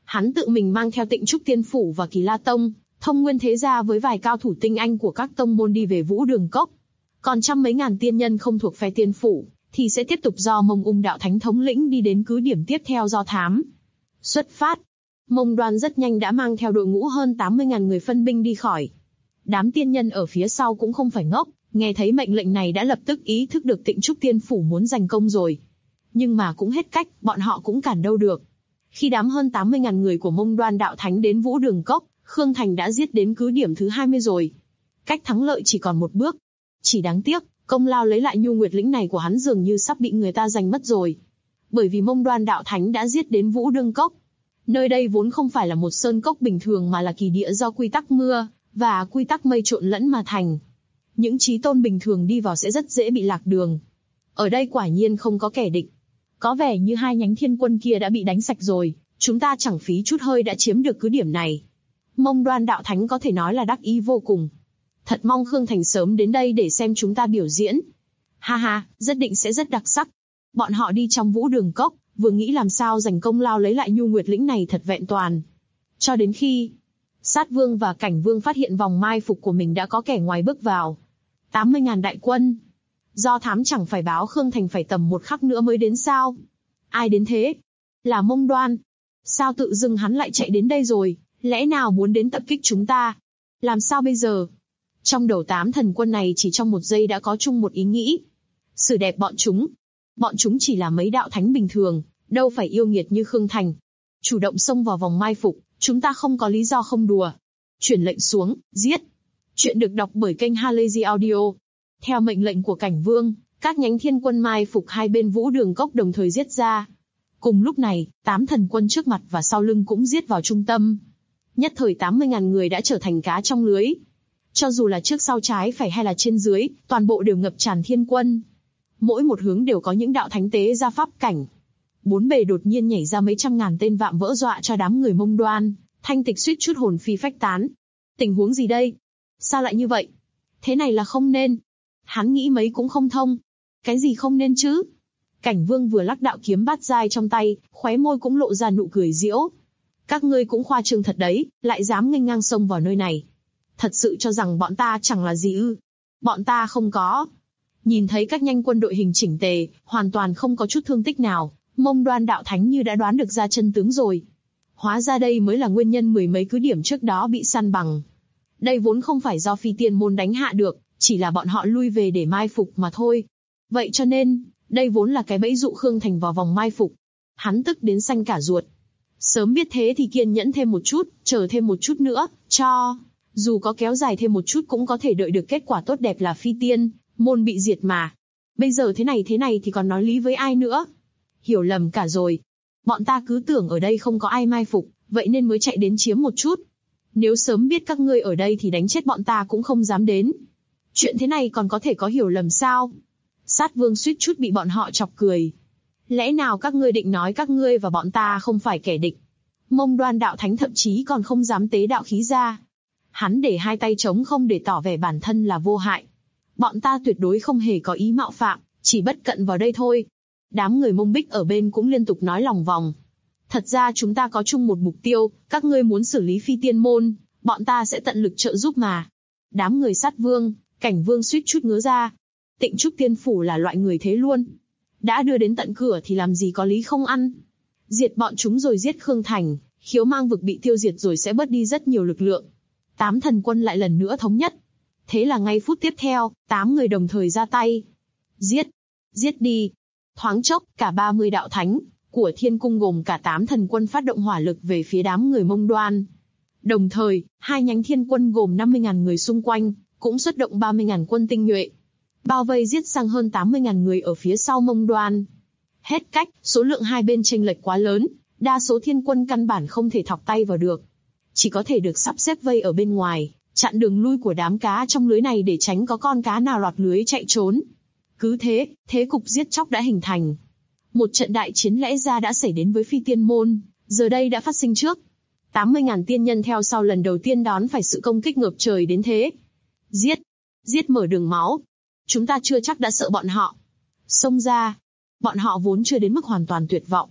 Hắn tự mình mang theo Tịnh Trúc Tiên Phủ và Kỳ La Tông, Thông Nguyên Thế Gia với vài cao thủ tinh anh của các tông môn đi về Vũ Đường Cốc. Còn trăm mấy ngàn tiên nhân không thuộc phe Tiên Phủ, thì sẽ tiếp tục do Mông Ung đạo thánh thống lĩnh đi đến cứ điểm tiếp theo do thám. Xuất phát. Mông Đoan rất nhanh đã mang theo đội ngũ hơn 80.000 người phân binh đi khỏi. Đám tiên nhân ở phía sau cũng không phải ngốc, nghe thấy mệnh lệnh này đã lập tức ý thức được Tịnh Trúc Tiên Phủ muốn giành công rồi. Nhưng mà cũng hết cách, bọn họ cũng cản đâu được. Khi đám hơn 80.000 người của Mông Đoan đạo thánh đến Vũ Đường Cốc, Khương Thành đã giết đến cứ điểm thứ 20 rồi. Cách thắng lợi chỉ còn một bước. Chỉ đáng tiếc, công lao lấy lại Nhu Nguyệt lĩnh này của hắn dường như sắp bị người ta giành mất rồi. Bởi vì Mông Đoan đạo thánh đã giết đến Vũ Đường Cốc. Nơi đây vốn không phải là một sơn cốc bình thường mà là kỳ địa do quy tắc mưa và quy tắc mây trộn lẫn mà thành. Những chí tôn bình thường đi vào sẽ rất dễ bị lạc đường. Ở đây quả nhiên không có kẻ địch. Có vẻ như hai nhánh thiên quân kia đã bị đánh sạch rồi, chúng ta chẳng phí chút hơi đã chiếm được cứ điểm này. Mông Đoan đạo thánh có thể nói là đắc ý vô cùng. Thật mong Khương Thành sớm đến đây để xem chúng ta biểu diễn. Ha ha, rất định sẽ rất đặc sắc. Bọn họ đi trong Vũ Đường Cốc, vừa nghĩ làm sao giành công lao lấy lại Nhu Nguyệt lĩnh này thật vẹn toàn. Cho đến khi Sát Vương và Cảnh Vương phát hiện vòng mai phục của mình đã có kẻ ngoài bước vào. 80.000 đại quân. Do thám chẳng phải báo Khương Thành phải tầm một khắc nữa mới đến sao? Ai đến thế? Là Mông Đoan. Sao tự dưng hắn lại chạy đến đây rồi? Lẽ nào muốn đến tập kích chúng ta? Làm sao bây giờ? Trong đầu 8 thần quân này chỉ trong một giây đã có chung một ý nghĩ. Xử đẹp bọn chúng. Bọn chúng chỉ là mấy đạo thánh bình thường, đâu phải yêu nghiệt như Khương Thành. Chủ động xông vào vòng mai phục, chúng ta không có lý do không đùa. Chuyển lệnh xuống, giết. Chuyện được đọc bởi kênh Halazy Audio. Theo mệnh lệnh của Cảnh Vương, các nhánh thiên quân mai phục hai bên Vũ Đường Cốc đồng thời giết ra. Cùng lúc này, 8 thần quân trước mặt và sau lưng cũng giết vào trung tâm. Nhất thời 80.000 người đã trở thành cá trong lưới. Cho dù là trước sau trái phải hay là trên dưới, toàn bộ đều ngập tràn thiên quân. Mỗi một hướng đều có những đạo thánh tế ra pháp cảnh. Bốn bề đột nhiên nhảy ra mấy trăm ngàn tên vạm vỡ dọa cho đám người Mông Đoan, Thanh Tịch suýt chút hồn phi phách tán. Tình huống gì đây? Sao lại như vậy? Thế này là không nên. Hắn nghĩ mấy cũng không thông. Cái gì không nên chứ? Cảnh Vương vừa lắc đạo kiếm bát giai trong tay, khóe môi cũng lộ ra nụ cười giễu. Các ngươi cũng khoa trương thật đấy, lại dám nghênh ngang xông vào nơi này. Thật sự cho rằng bọn ta chẳng là gì ư? Bọn ta không có. Nhìn thấy các nhanh quân đội hình chỉnh tề, hoàn toàn không có chút thương tích nào, Mông Đoan đạo thánh như đã đoán được ra chân tướng rồi. Hóa ra đây mới là nguyên nhân mười mấy cứ điểm trước đó bị săn bằng. Đây vốn không phải do phi tiên môn đánh hạ được, chỉ là bọn họ lui về để mai phục mà thôi. Vậy cho nên, đây vốn là cái bẫy dụ Khương Thành vào vòng mai phục. Hắn tức đến xanh cả ruột. Sớm biết thế thì kiên nhẫn thêm một chút, chờ thêm một chút nữa, dù có kéo dài thêm một chút cũng có thể đợi được kết quả tốt đẹp là phi tiên môn bị diệt mà. Bây giờ thế này thì còn nói lý với ai nữa? Hiểu lầm cả rồi. Bọn ta cứ tưởng ở đây không có ai mai phục, vậy nên mới chạy đến chiếm một chút. Nếu sớm biết các ngươi ở đây thì đánh chết bọn ta cũng không dám đến. Chuyện thế này còn có thể có hiểu lầm sao? Sát Vương suýt chút bị bọn họ chọc cười. Lẽ nào các ngươi định nói các ngươi và bọn ta không phải kẻ địch? Mông Đoan đạo thánh thậm chí còn không dám tế đạo khí ra. Hắn để hai tay trống không để tỏ vẻ bản thân là vô hại. Bọn ta tuyệt đối không hề có ý mạo phạm, chỉ bất cận vào đây thôi. Đám người Mông Bích ở bên cũng liên tục nói lòng vòng. Thật ra chúng ta có chung một mục tiêu, các ngươi muốn xử lý phi tiên môn, bọn ta sẽ tận lực trợ giúp mà. Đám người Sát Vương, Cảnh Vương suýt chút ngứa ra. Tịnh Trúc Tiên Phủ là loại người thế luôn. Đã đưa đến tận cửa thì làm gì có lý không ăn. Diệt bọn chúng rồi giết Khương Thành, Khiếu Mang vực bị tiêu diệt rồi sẽ bớt đi rất nhiều lực lượng. 8 thần quân lại lần nữa thống nhất. Thế là ngay phút tiếp theo, 8 người đồng thời ra tay. Giết đi. Thoáng chốc, cả 30 đạo thánh của Thiên Cung gồm cả 8 thần quân phát động hỏa lực về phía đám người Mông Đoan. Đồng thời, hai nhánh thiên quân gồm 50.000 người xung quanh, cũng xuất động 30.000 quân tinh nhuệ. Bao vây giết sang hơn 80.000 người ở phía sau Mông Đoan. Hết cách, số lượng hai bên chênh lệch quá lớn, đa số thiên quân căn bản không thể thọc tay vào được. Chỉ có thể được sắp xếp vây ở bên ngoài, chặn đường lui của đám cá trong lưới này để tránh có con cá nào lọt lưới chạy trốn. Cứ thế, thế cục giết chóc đã hình thành. Một trận đại chiến lẽ ra đã xảy đến với phi tiên môn, giờ đây đã phát sinh trước. 80.000 tiên nhân theo sau lần đầu tiên đón phải sự công kích ngập trời đến thế. Giết mở đường máu. Chúng ta chưa chắc đã sợ bọn họ. Xông ra. Bọn họ vốn chưa đến mức hoàn toàn tuyệt vọng.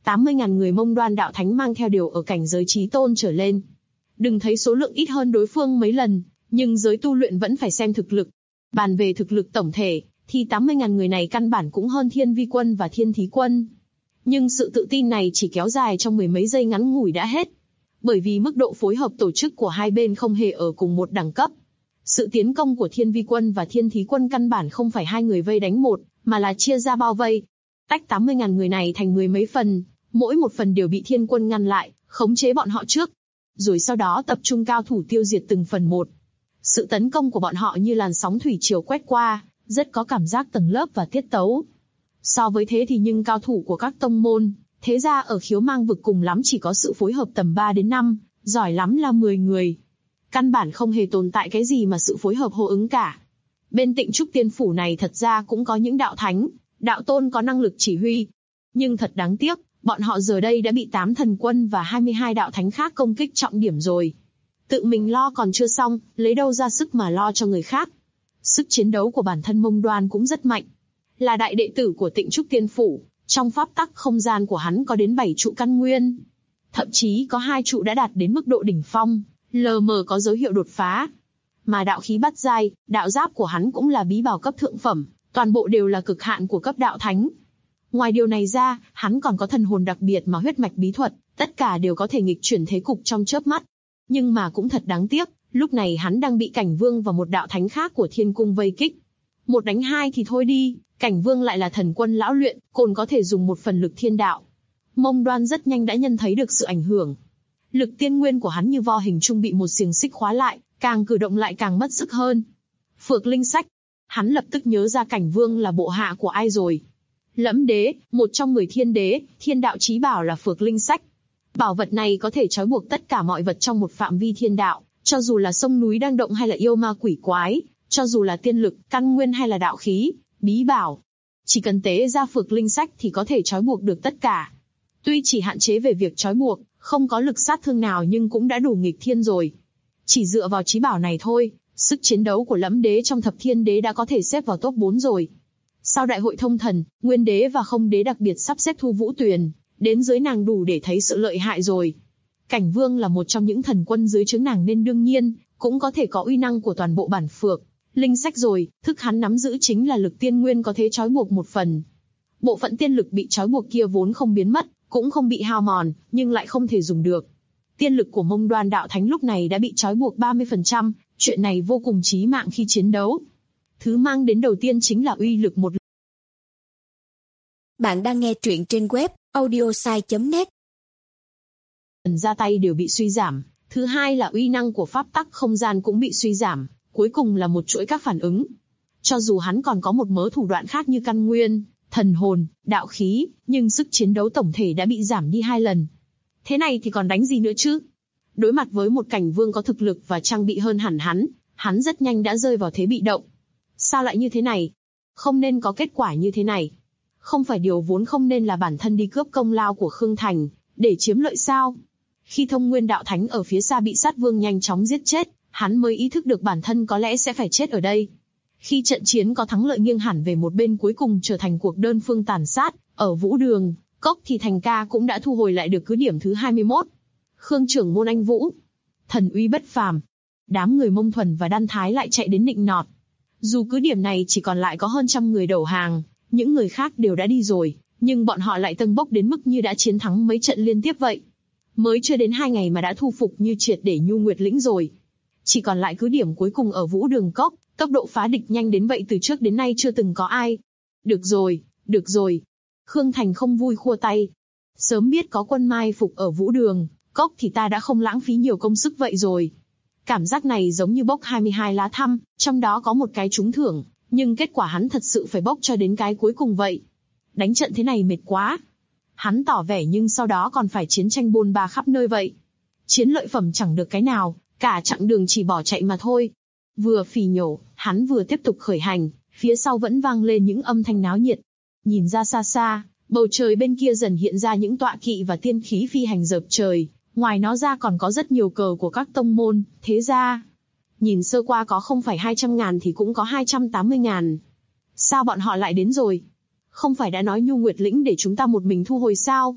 80.000 người Mông Đoan đạo thánh mang theo đều ở cảnh giới chí tôn trở lên. Đừng thấy số lượng ít hơn đối phương mấy lần, nhưng giới tu luyện vẫn phải xem thực lực. Bàn về thực lực tổng thể, thì 80.000 người này căn bản cũng hơn Thiên Vi quân và Thiên Thí quân. Nhưng sự tự tin này chỉ kéo dài trong mười mấy giây ngắn ngủi đã hết. Bởi vì mức độ phối hợp tổ chức của hai bên không hề ở cùng một đẳng cấp. Sự tiến công của Thiên Vi quân và Thiên Thí quân căn bản không phải hai người vây đánh một, mà là chia ra bao vây. Tách 80.000 người này thành mười mấy phần, mỗi một phần đều bị Thiên quân ngăn lại, khống chế bọn họ trước. Rồi sau đó tập trung cao thủ tiêu diệt từng phần một. Sự tấn công của bọn họ như làn sóng thủy triều quét qua, rất có cảm giác tầng lớp và tiết tấu. So với thế thì nhưng cao thủ của các tông môn, thế ra ở Khiếu Mang vực cùng lắm chỉ có sự phối hợp tầm 3 đến 5, giỏi lắm là 10 người. Căn bản không hề tồn tại cái gì mà sự phối hợp hô ứng cả. Bên Tịnh Trúc Tiên Phủ này thật ra cũng có những đạo thánh, đạo tôn có năng lực chỉ huy. Nhưng thật đáng tiếc, bọn họ giờ đây đã bị 8 thần quân và 22 đạo thánh khác công kích trọng điểm rồi. Tự mình lo còn chưa xong, lấy đâu ra sức mà lo cho người khác. Sức chiến đấu của bản thân Mông Đoan cũng rất mạnh. Là đại đệ tử của Tịnh Trúc Tiên Phủ, trong pháp tắc không gian của hắn có đến 7 trụ căn nguyên. Thậm chí có 2 trụ đã đạt đến mức độ đỉnh phong, lờ mờ có dấu hiệu đột phá. Mà đạo khí bát giai, đạo giáp của hắn cũng là bí bảo cấp thượng phẩm, toàn bộ đều là cực hạn của cấp đạo thánh. Ngoài điều này ra, hắn còn có thần hồn đặc biệt mà huyết mạch bí thuật, tất cả đều có thể nghịch chuyển thế cục trong chớp mắt. Nhưng mà cũng thật đáng tiếc, lúc này hắn đang bị Cảnh Vương và một đạo thánh khác của Thiên Cung vây kích. 1 đánh 2 thì thôi đi, Cảnh Vương lại là thần quân lão luyện, còn có thể dùng một phần lực thiên đạo. Mông Đoan rất nhanh đã nhận thấy được sự ảnh hưởng. Lực tiên nguyên của hắn như vo hình trung bị một xiềng xích khóa lại, càng cử động lại càng mất sức hơn. Phược Linh Sách, hắn lập tức nhớ ra Cảnh Vương là bộ hạ của ai rồi. Lẫm Đế, một trong 10 thiên đế, thiên đạo chí bảo là Phược Linh Sách. Bảo vật này có thể trói buộc tất cả mọi vật trong một phạm vi thiên đạo, cho dù là sông núi đang động hay là yêu ma quỷ quái, cho dù là tiên lực, căn nguyên hay là đạo khí, bí bảo. Chỉ cần tế ra Phược Linh Sách thì có thể trói buộc được tất cả. Tuy chỉ hạn chế về việc trói buộc, không có lực sát thương nào nhưng cũng đã đủ nghịch thiên rồi. Chỉ dựa vào chí bảo này thôi, sức chiến đấu của Lẫm Đế trong thập thiên đế đã có thể xếp vào top 4 rồi. Sau đại hội thông thần, Nguyên Đế và Không Đế đặc biệt sắp xếp Thu Vũ Tuyền, đến dưới nàng đủ để thấy sự lợi hại rồi. Cảnh Vương là một trong những thần quân dưới trướng nàng nên đương nhiên, cũng có thể có uy năng của toàn bộ bản Phược Linh Sách rồi, thức hắn nắm giữ chính là lực tiên nguyên có thể trói buộc một phần. Bộ phận tiên lực bị trói buộc kia vốn không biến mất, cũng không bị hao mòn, nhưng lại không thể dùng được. Tiên lực của Mông Đoan đạo thánh lúc này đã bị trói buộc 30%, chuyện này vô cùng chí mạng khi chiến đấu. Thứ mang đến đầu tiên chính là uy lực một. Bạn đang nghe truyện trên web audiosai.net. Lần ra tay đều bị suy giảm. Thứ hai là uy năng của pháp tắc không gian cũng bị suy giảm. Cuối cùng là một chuỗi các phản ứng. Cho dù hắn còn có một mớ thủ đoạn khác như căn nguyên, thần hồn, đạo khí, nhưng sức chiến đấu tổng thể đã bị giảm đi 2 lần. Thế này thì còn đánh gì nữa chứ? Đối mặt với một Cảnh Vương có thực lực và trang bị hơn hẳn hắn rất nhanh đã rơi vào thế bị động. Sao lại như thế này? Không nên có kết quả như thế này. Không phải điều vốn không nên là bản thân đi cướp công lao của Khương Thành, để chiếm lợi sao? Khi Thông Nguyên đạo thánh ở phía xa bị Sát Vương nhanh chóng giết chết, hắn mới ý thức được bản thân có lẽ sẽ phải chết ở đây. Khi trận chiến có thắng lợi nghiêng hẳn về một bên cuối cùng trở thành cuộc đơn phương tàn sát, ở Vũ Đường, Cốc thì Thành Ca cũng đã thu hồi lại được cứ điểm thứ 21. Khương trưởng môn Anh Vũ, thần uy bất phàm. Đám người Mông Thuần và Đan Thái lại chạy đến nịnh nọt. Dù cứ điểm này chỉ còn lại có hơn 100 người đầu hàng, những người khác đều đã đi rồi, nhưng bọn họ lại tâng bốc đến mức như đã chiến thắng mấy trận liên tiếp vậy. Mới chưa đến 2 ngày mà đã thu phục như triệt để Nhu Nguyệt lĩnh rồi. Chỉ còn lại cứ điểm cuối cùng ở Vũ Đường Cốc, tốc độ phá địch nhanh đến vậy từ trước đến nay chưa từng có ai. Được rồi. Khương Thành không vui khua tay. Sớm biết có quân mai phục ở Vũ Đường Cốc thì ta đã không lãng phí nhiều công sức vậy rồi. Cảm giác này giống như bốc 22 lá thăm, trong đó có một cái trúng thưởng, nhưng kết quả hắn thật sự phải bốc cho đến cái cuối cùng vậy. Đánh trận thế này mệt quá. Hắn tỏ vẻ nhưng sau đó còn phải chiến tranh bôn ba khắp nơi vậy. Chiến lợi phẩm chẳng được cái nào, cả chặng đường chỉ bỏ chạy mà thôi. Vừa phì nhổ, hắn vừa tiếp tục khởi hành, phía sau vẫn vang lên những âm thanh náo nhiệt. Nhìn ra xa xa, bầu trời bên kia dần hiện ra những tọa kỵ và tiên khí phi hành dợp trời, ngoài nó ra còn có rất nhiều cờ của các tông môn, thế gia. Nhìn sơ qua có không phải 200.000 thì cũng có 280.000. Sao bọn họ lại đến rồi? Không phải đã nói Nhu Nguyệt lĩnh để chúng ta một mình thu hồi sao?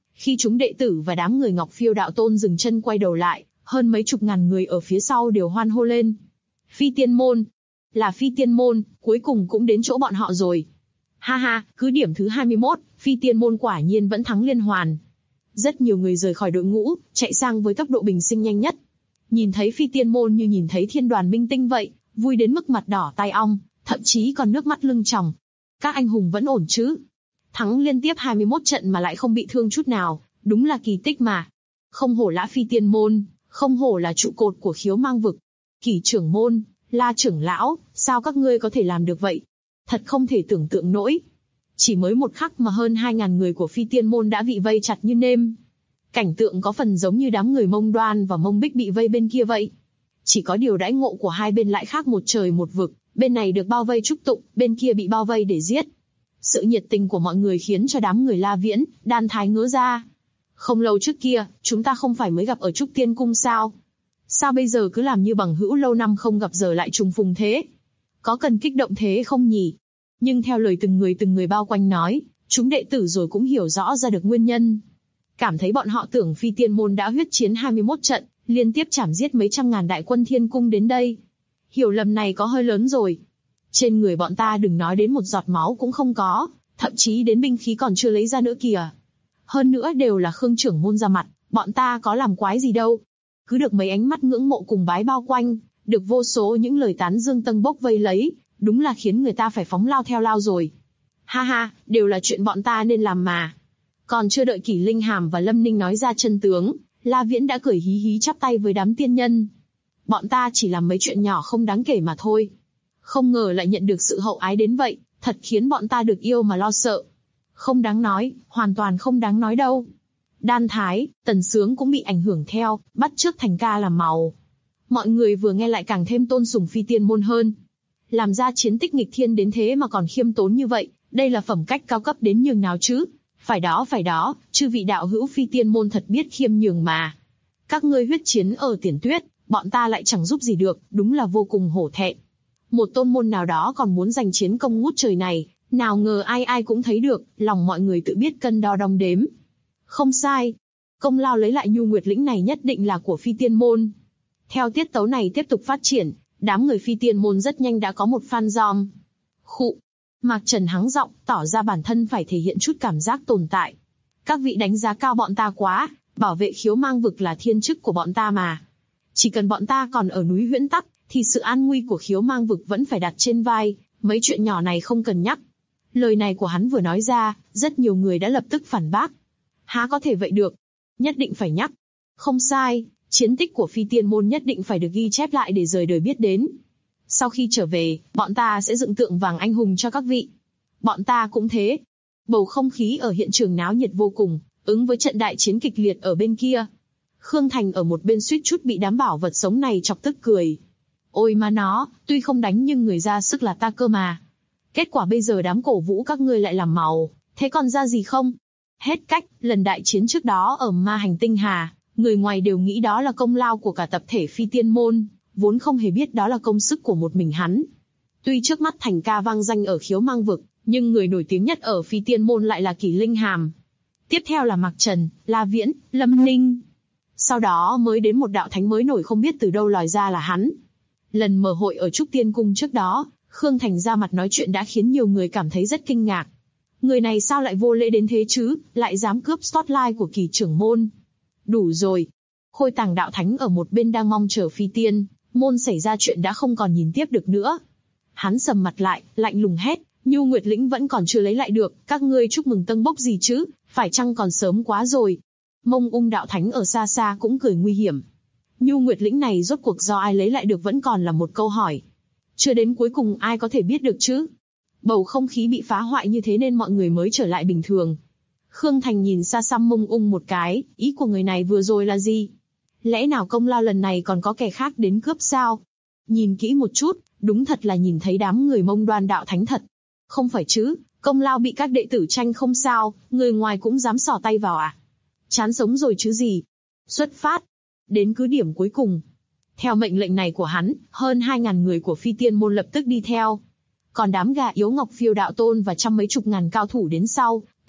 Khi chúng đệ tử và đám người Ngọc Phiêu đạo tôn dừng chân quay đầu lại, hơn mấy chục ngàn người ở phía sau đều hoan hô lên. Phi tiên môn! Là phi tiên môn, cuối cùng cũng đến chỗ bọn họ rồi. Ha ha, cứ điểm thứ 21, phi tiên môn quả nhiên vẫn thắng liên hoàn. Rất nhiều người rời khỏi đội ngũ, chạy sang với tốc độ bình sinh nhanh nhất. Nhìn thấy phi tiên môn như nhìn thấy thiên đoàn minh tinh vậy, vui đến mức mặt đỏ tai ong, thậm chí còn nước mắt lưng tròng. Các anh hùng vẫn ổn chứ? Thắng liên tiếp 21 trận mà lại không bị thương chút nào, đúng là kỳ tích mà. Không hổ là phi tiên môn, không hổ là trụ cột của khiếu mang vực. Kỷ trưởng môn, La trưởng lão, sao các ngươi có thể làm được vậy? Thật không thể tưởng tượng nổi. Chỉ mới một khắc mà hơn 2.000 người của phi tiên môn đã bị vây chặt như nêm. Cảnh tượng có phần giống như đám người Mông Đoan và Mông Bích bị vây bên kia vậy. Chỉ có điều đãi ngộ của hai bên lại khác một trời một vực, bên này được bao vây chúc tụng, bên kia bị bao vây để giết. Sự nhiệt tình của mọi người khiến cho đám người La Viễn, Đan Thái ngứa ra. Không lâu trước kia, chúng ta không phải mới gặp ở Trúc Tiên Cung sao? Sao bây giờ cứ làm như bằng hữu lâu năm không gặp giờ lại trùng phùng thế? Có cần kích động thế không nhỉ? Nhưng theo lời từng người bao quanh nói, chúng đệ tử rồi cũng hiểu rõ ra được nguyên nhân. Cảm thấy bọn họ tưởng phi tiên môn đã huyết chiến 21 trận, liên tiếp chảm giết mấy trăm ngàn đại quân thiên cung đến đây. Hiểu lầm này có hơi lớn rồi. Trên người bọn ta đừng nói đến một giọt máu cũng không có, thậm chí đến binh khí còn chưa lấy ra nữa kìa. Hơn nữa đều là Khương trưởng môn ra mặt, bọn ta có làm quái gì đâu. Cứ được mấy ánh mắt ngưỡng mộ cùng bái bao quanh, được vô số những lời tán dương tân bốc vây lấy, đúng là khiến người ta phải phóng lao theo lao rồi. Ha ha, đều là chuyện bọn ta nên làm mà. Còn chưa đợi Kỷ Linh Hàm và Lâm Ninh nói ra chân tướng, La Viễn đã cười hí hí chắp tay với đám tiên nhân. Bọn ta chỉ làm mấy chuyện nhỏ không đáng kể mà thôi. Không ngờ lại nhận được sự hậu ái đến vậy, thật khiến bọn ta được yêu mà lo sợ. Không đáng nói, hoàn toàn không đáng nói đâu. Đan Thái, Tần Sướng cũng bị ảnh hưởng theo, bắt chước thành ca làm màu. Mọi người vừa nghe lại càng thêm tôn sùng phi tiên môn hơn. Làm ra chiến tích nghịch thiên đến thế mà còn khiêm tốn như vậy, đây là phẩm cách cao cấp đến nhường nào chứ? Phải đó, chư vị đạo hữu phi tiên môn thật biết khiêm nhường mà. Các ngươi huyết chiến ở Tiền Tuyết, bọn ta lại chẳng giúp gì được, đúng là vô cùng hổ thẹn. Một tôn môn nào đó còn muốn giành chiến công ngút trời này, nào ngờ ai cũng thấy được, lòng mọi người tự biết cân đo đong đếm. Không sai, công lao lấy lại Nhu Nguyệt Lĩnh này nhất định là của phi tiên môn. Theo tiết tấu này tiếp tục phát triển, đám người phi tiên môn rất nhanh đã có một fan dom. Khụ. Mạc Trần hắng giọng, tỏ ra bản thân phải thể hiện chút cảm giác tồn tại. Các vị đánh giá cao bọn ta quá, bảo vệ khiếu mang vực là thiên chức của bọn ta mà. Chỉ cần bọn ta còn ở núi Huyễn Tắc, thì sự an nguy của khiếu mang vực vẫn phải đặt trên vai, mấy chuyện nhỏ này không cần nhắc. Lời này của hắn vừa nói ra, rất nhiều người đã lập tức phản bác. Há có thể vậy được? Nhất định phải nhắc. Không sai, chiến tích của phi tiên môn nhất định phải được ghi chép lại để rời đời biết đến. Sau khi trở về, bọn ta sẽ dựng tượng vàng anh hùng cho các vị. Bọn ta cũng thế. Bầu không khí ở hiện trường náo nhiệt vô cùng, ứng với trận đại chiến kịch liệt ở bên kia. Khương Thành ở một bên suýt chút bị đám bảo vật sống này chọc tức cười. Ôi mà nó, tuy không đánh nhưng người ra sức là ta cơ mà. Kết quả bây giờ đám cổ vũ các ngươi lại làm màu, thế còn ra gì không? Hết cách, lần đại chiến trước đó ở Ma Hành Tinh Hà, người ngoài đều nghĩ đó là công lao của cả tập thể phi tiên môn, vốn không hề biết đó là công sức của một mình hắn. Tuy trước mắt thành ca vang danh ở khiếu mang vực, nhưng người nổi tiếng nhất ở phi tiên môn lại là Kỷ Linh Hàm. Tiếp theo là Mạc Trần, La Viễn, Lâm Ninh. Sau đó mới đến một đạo thánh mới nổi không biết từ đâu lòi ra là hắn. Lần mở hội ở Trúc Tiên Cung trước đó, Khương Thành ra mặt nói chuyện đã khiến nhiều người cảm thấy rất kinh ngạc. Người này sao lại vô lễ đến thế chứ, lại dám cướp spotlight của Kỷ trưởng môn. Đủ rồi. Khôi Tàng đạo thánh ở một bên đang mong chờ phi tiên môn xảy ra chuyện đã không còn nhìn tiếp được nữa. Hắn sầm mặt lại, lạnh lùng hét, Nhu Nguyệt Lĩnh vẫn còn chưa lấy lại được, các ngươi chúc mừng tân bốc gì chứ, phải chăng còn sớm quá rồi. Mông Ung đạo thánh ở xa xa cũng cười nguy hiểm. Nhu Nguyệt Lĩnh này rốt cuộc do ai lấy lại được vẫn còn là một câu hỏi. Chưa đến cuối cùng ai có thể biết được chứ. Bầu không khí bị phá hoại như thế nên mọi người mới trở lại bình thường. Khương Thành nhìn xa xăm Mông Ung một cái, ý của người này vừa rồi là gì? Lẽ nào công lao lần này còn có kẻ khác đến cướp sao? Nhìn kỹ một chút, đúng thật là nhìn thấy đám người Mông Đoan đạo thánh thật. Không phải chứ, công lao bị các đệ tử tranh không sao, người ngoài cũng dám xỏ tay vào à? Chán sống rồi chứ gì? Xuất phát. Đến cứ điểm cuối cùng. Theo mệnh lệnh này của hắn, hơn 2.000 người của phi tiên môn lập tức đi theo. Còn đám gà yếu Ngọc Phiêu đạo tôn và trăm mấy chục ngàn cao thủ đến sau,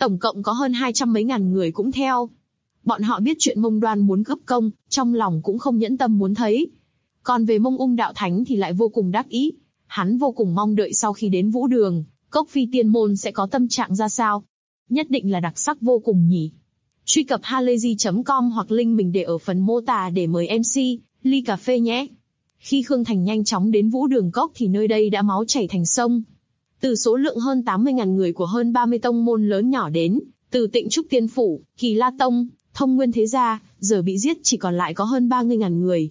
Tổng cộng có hơn 200 mấy ngàn người cũng theo. Bọn họ biết chuyện Mông Đoan muốn cướp công, trong lòng cũng không nhẫn tâm muốn thấy. Còn về Mông Ung đạo thánh thì lại vô cùng đắc ý. Hắn vô cùng mong đợi sau khi đến Vũ Đường, cốc phi tiên môn sẽ có tâm trạng ra sao. Nhất định là đặc sắc vô cùng nhỉ. Truy cập halayzi.com hoặc link mình để ở phần mô tả để mời MC, ly cà phê nhé. Khi Khương Thành nhanh chóng đến Vũ Đường Cốc thì nơi đây đã máu chảy thành sông. Từ số lượng hơn 80.000 người của hơn 30 tông môn lớn nhỏ đến, từ Tịnh Trúc Tiên Phủ, Kỳ La Tông, Thông Nguyên Thế Gia, giờ bị giết chỉ còn lại có hơn 30.000 người.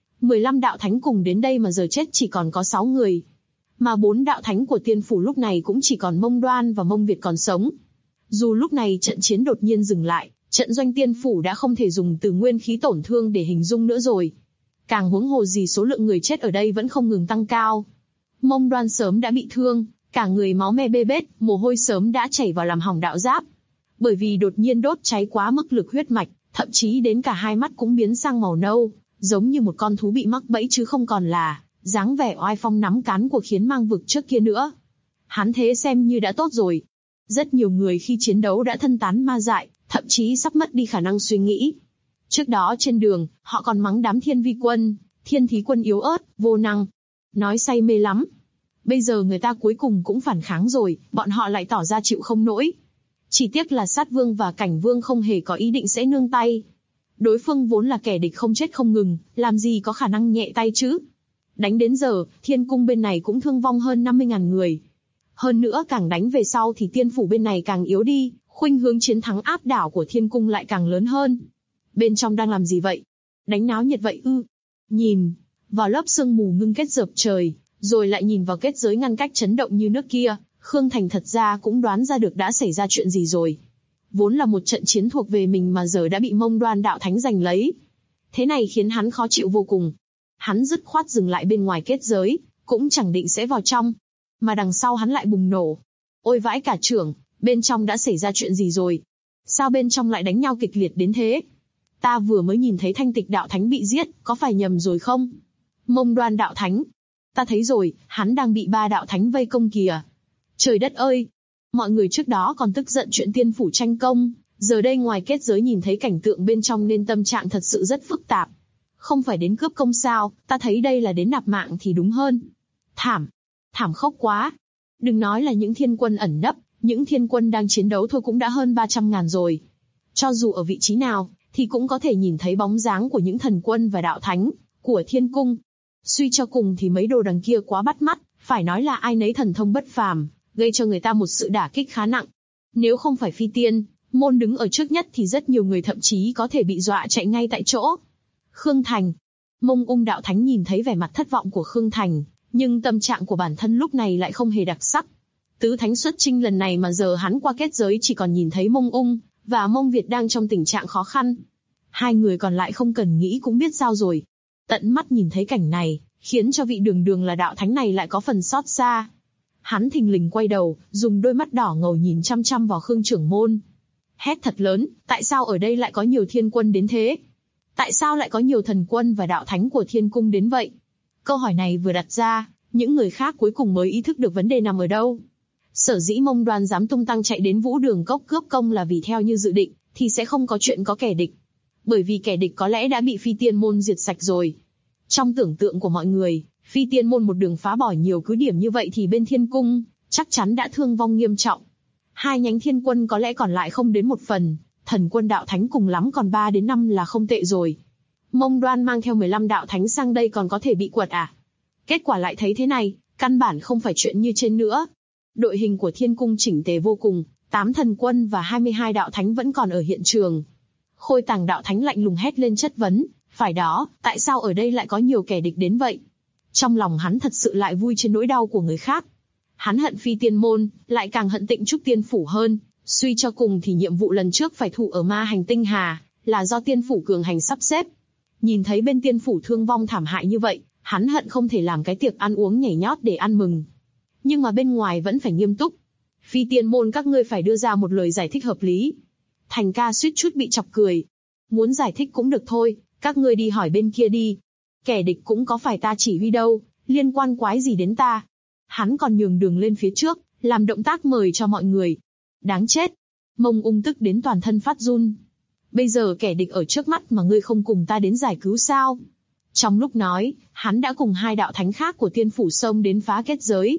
15 đạo thánh cùng đến đây mà giờ chết chỉ còn có 6 người. Mà 4 đạo thánh của Tiên Phủ lúc này cũng chỉ còn Mông Đoan và Mông Việt còn sống. Dù lúc này trận chiến đột nhiên dừng lại, trận doanh Tiên Phủ đã không thể dùng từ nguyên khí tổn thương để hình dung nữa rồi. Càng huống hồ gì số lượng người chết ở đây vẫn không ngừng tăng cao. Mông Đoan sớm đã bị thương, cả người máu me bê bết, mồ hôi sớm đã chảy vào làm hỏng đạo giáp. Bởi vì đột nhiên đốt cháy quá mức lực huyết mạch, thậm chí đến cả hai mắt cũng biến sang màu nâu, giống như một con thú bị mắc bẫy chứ không còn là dáng vẻ oai phong nắm cán của Khiến Mang vực trước kia nữa. Hắn thế xem như đã tốt rồi. Rất nhiều người khi chiến đấu đã thân tán ma dại, thậm chí sắp mất đi khả năng suy nghĩ. Trước đó trên đường, họ còn mắng đám Thiên Vi quân, Thiên Thí quân yếu ớt, vô năng. Nói say mê lắm. Bây giờ người ta cuối cùng cũng phản kháng rồi, bọn họ lại tỏ ra chịu không nổi. Chỉ tiếc là Sát Vương và Cảnh Vương không hề có ý định sẽ nương tay. Đối phương vốn là kẻ địch không chết không ngừng, làm gì có khả năng nhẹ tay chứ. Đánh đến giờ, Thiên Cung bên này cũng thương vong hơn 50.000 người. Hơn nữa càng đánh về sau thì Tiên Phủ bên này càng yếu đi, khuynh hướng chiến thắng áp đảo của Thiên Cung lại càng lớn hơn. Bên trong đang làm gì vậy? Đánh náo nhiệt vậy ư? Nhìn vào lớp sương mù ngưng kết dợp trời, rồi lại nhìn vào kết giới ngăn cách chấn động như nước kia, Khương Thành thật ra cũng đoán ra được đã xảy ra chuyện gì rồi. Vốn là một trận chiến thuộc về mình mà giờ đã bị Mông Đoan đạo thánh giành lấy. Thế này khiến hắn khó chịu vô cùng. Hắn dứt khoát dừng lại bên ngoài kết giới, cũng chẳng định sẽ vào trong. Mà đằng sau hắn lại bùng nổ. Ôi vãi cả trưởng, bên trong đã xảy ra chuyện gì rồi? Sao bên trong lại đánh nhau kịch liệt đến thế? Ta vừa mới nhìn thấy Thanh Tịch đạo thánh bị giết, có phải nhầm rồi không? Mông Đoan đạo thánh. Ta thấy rồi, hắn đang bị 3 đạo thánh vây công kìa. Trời đất ơi! Mọi người trước đó còn tức giận chuyện Tiên Phủ tranh công, giờ đây ngoài kết giới nhìn thấy cảnh tượng bên trong nên tâm trạng thật sự rất phức tạp. Không phải đến cướp công sao, ta thấy đây là đến nạp mạng thì đúng hơn. Thảm khốc quá. Đừng nói là những thiên quân ẩn nấp, những thiên quân đang chiến đấu thôi cũng đã hơn 300.000 rồi. Cho dù ở vị trí nào, thì cũng có thể nhìn thấy bóng dáng của những thần quân và đạo thánh của Thiên Cung. Suy cho cùng thì mấy đồ đằng kia quá bắt mắt, phải nói là ai nấy thần thông bất phàm, gây cho người ta một sự đả kích khá nặng. Nếu không phải Phi Tiên môn đứng ở trước nhất thì rất nhiều người thậm chí có thể bị dọa chạy ngay tại chỗ. Khương Thành. Mông Ung đạo thánh nhìn thấy vẻ mặt thất vọng của Khương Thành, nhưng tâm trạng của bản thân lúc này lại không hề đặc sắc. Tứ thánh xuất chinh lần này mà giờ hắn qua kết giới chỉ còn nhìn thấy Mông Ung và Mông Việt đang trong tình trạng khó khăn. Hai người còn lại không cần nghĩ cũng biết sao rồi. Tận mắt nhìn thấy cảnh này, khiến cho vị đường đường là đạo thánh này lại có phần xót xa. Hắn thình lình quay đầu, dùng đôi mắt đỏ ngầu nhìn chăm chăm vào Khương trưởng môn. Hét thật lớn, tại sao ở đây lại có nhiều thiên quân đến thế? Tại sao lại có nhiều thần quân và đạo thánh của Thiên Cung đến vậy? Câu hỏi này vừa đặt ra, những người khác cuối cùng mới ý thức được vấn đề nằm ở đâu. Sở dĩ Mông Đoan dám tung tăng chạy đến Vũ Đường Cốc cướp công là vì theo như dự định, thì sẽ không có chuyện có kẻ địch. Bởi vì kẻ địch có lẽ đã bị Phi Tiên môn diệt sạch rồi. Trong tưởng tượng của mọi người, Phi Tiên môn một đường phá bỏ nhiều cứ điểm như vậy thì bên Thiên Cung chắc chắn đã thương vong nghiêm trọng. Hai nhánh thiên quân có lẽ còn lại không đến 1 phần, thần quân đạo thánh cùng lắm còn 3 đến 5 là không tệ rồi. Mông Đoan mang theo 15 đạo thánh sang đây còn có thể bị quật à? Kết quả lại thấy thế này, căn bản không phải chuyện như trên nữa. Đội hình của Thiên Cung chỉnh tề vô cùng, 8 thần quân và 22 đạo thánh vẫn còn ở hiện trường. Khôi Tàng đạo thánh lạnh lùng hét lên chất vấn, phải đó, tại sao ở đây lại có nhiều kẻ địch đến vậy? Trong lòng hắn thật sự lại vui trên nỗi đau của người khác. Hắn hận Phi Tiên môn, lại càng hận Tịnh Trúc Tiên Phủ hơn. Suy cho cùng thì nhiệm vụ lần trước phải thủ ở ma hành tinh hà, là do Tiên Phủ cường hành sắp xếp. Nhìn thấy bên Tiên Phủ thương vong thảm hại như vậy, hắn hận không thể làm cái tiệc ăn uống nhảy nhót để ăn mừng. Nhưng mà bên ngoài vẫn phải nghiêm túc. Phi Tiên môn các ngươi phải đưa ra một lời giải thích hợp lý. Thành ca suýt chút bị chọc cười. Muốn giải thích cũng được thôi, các ngươi đi hỏi bên kia đi. Kẻ địch cũng có phải ta chỉ huy đâu, liên quan quái gì đến ta. Hắn còn nhường đường lên phía trước, làm động tác mời cho mọi người. Đáng chết. Mông Ung tức đến toàn thân phát run. Bây giờ kẻ địch ở trước mắt mà ngươi không cùng ta đến giải cứu sao? Trong lúc nói, hắn đã cùng hai đạo thánh khác của tiên phủ xông đến phá kết giới.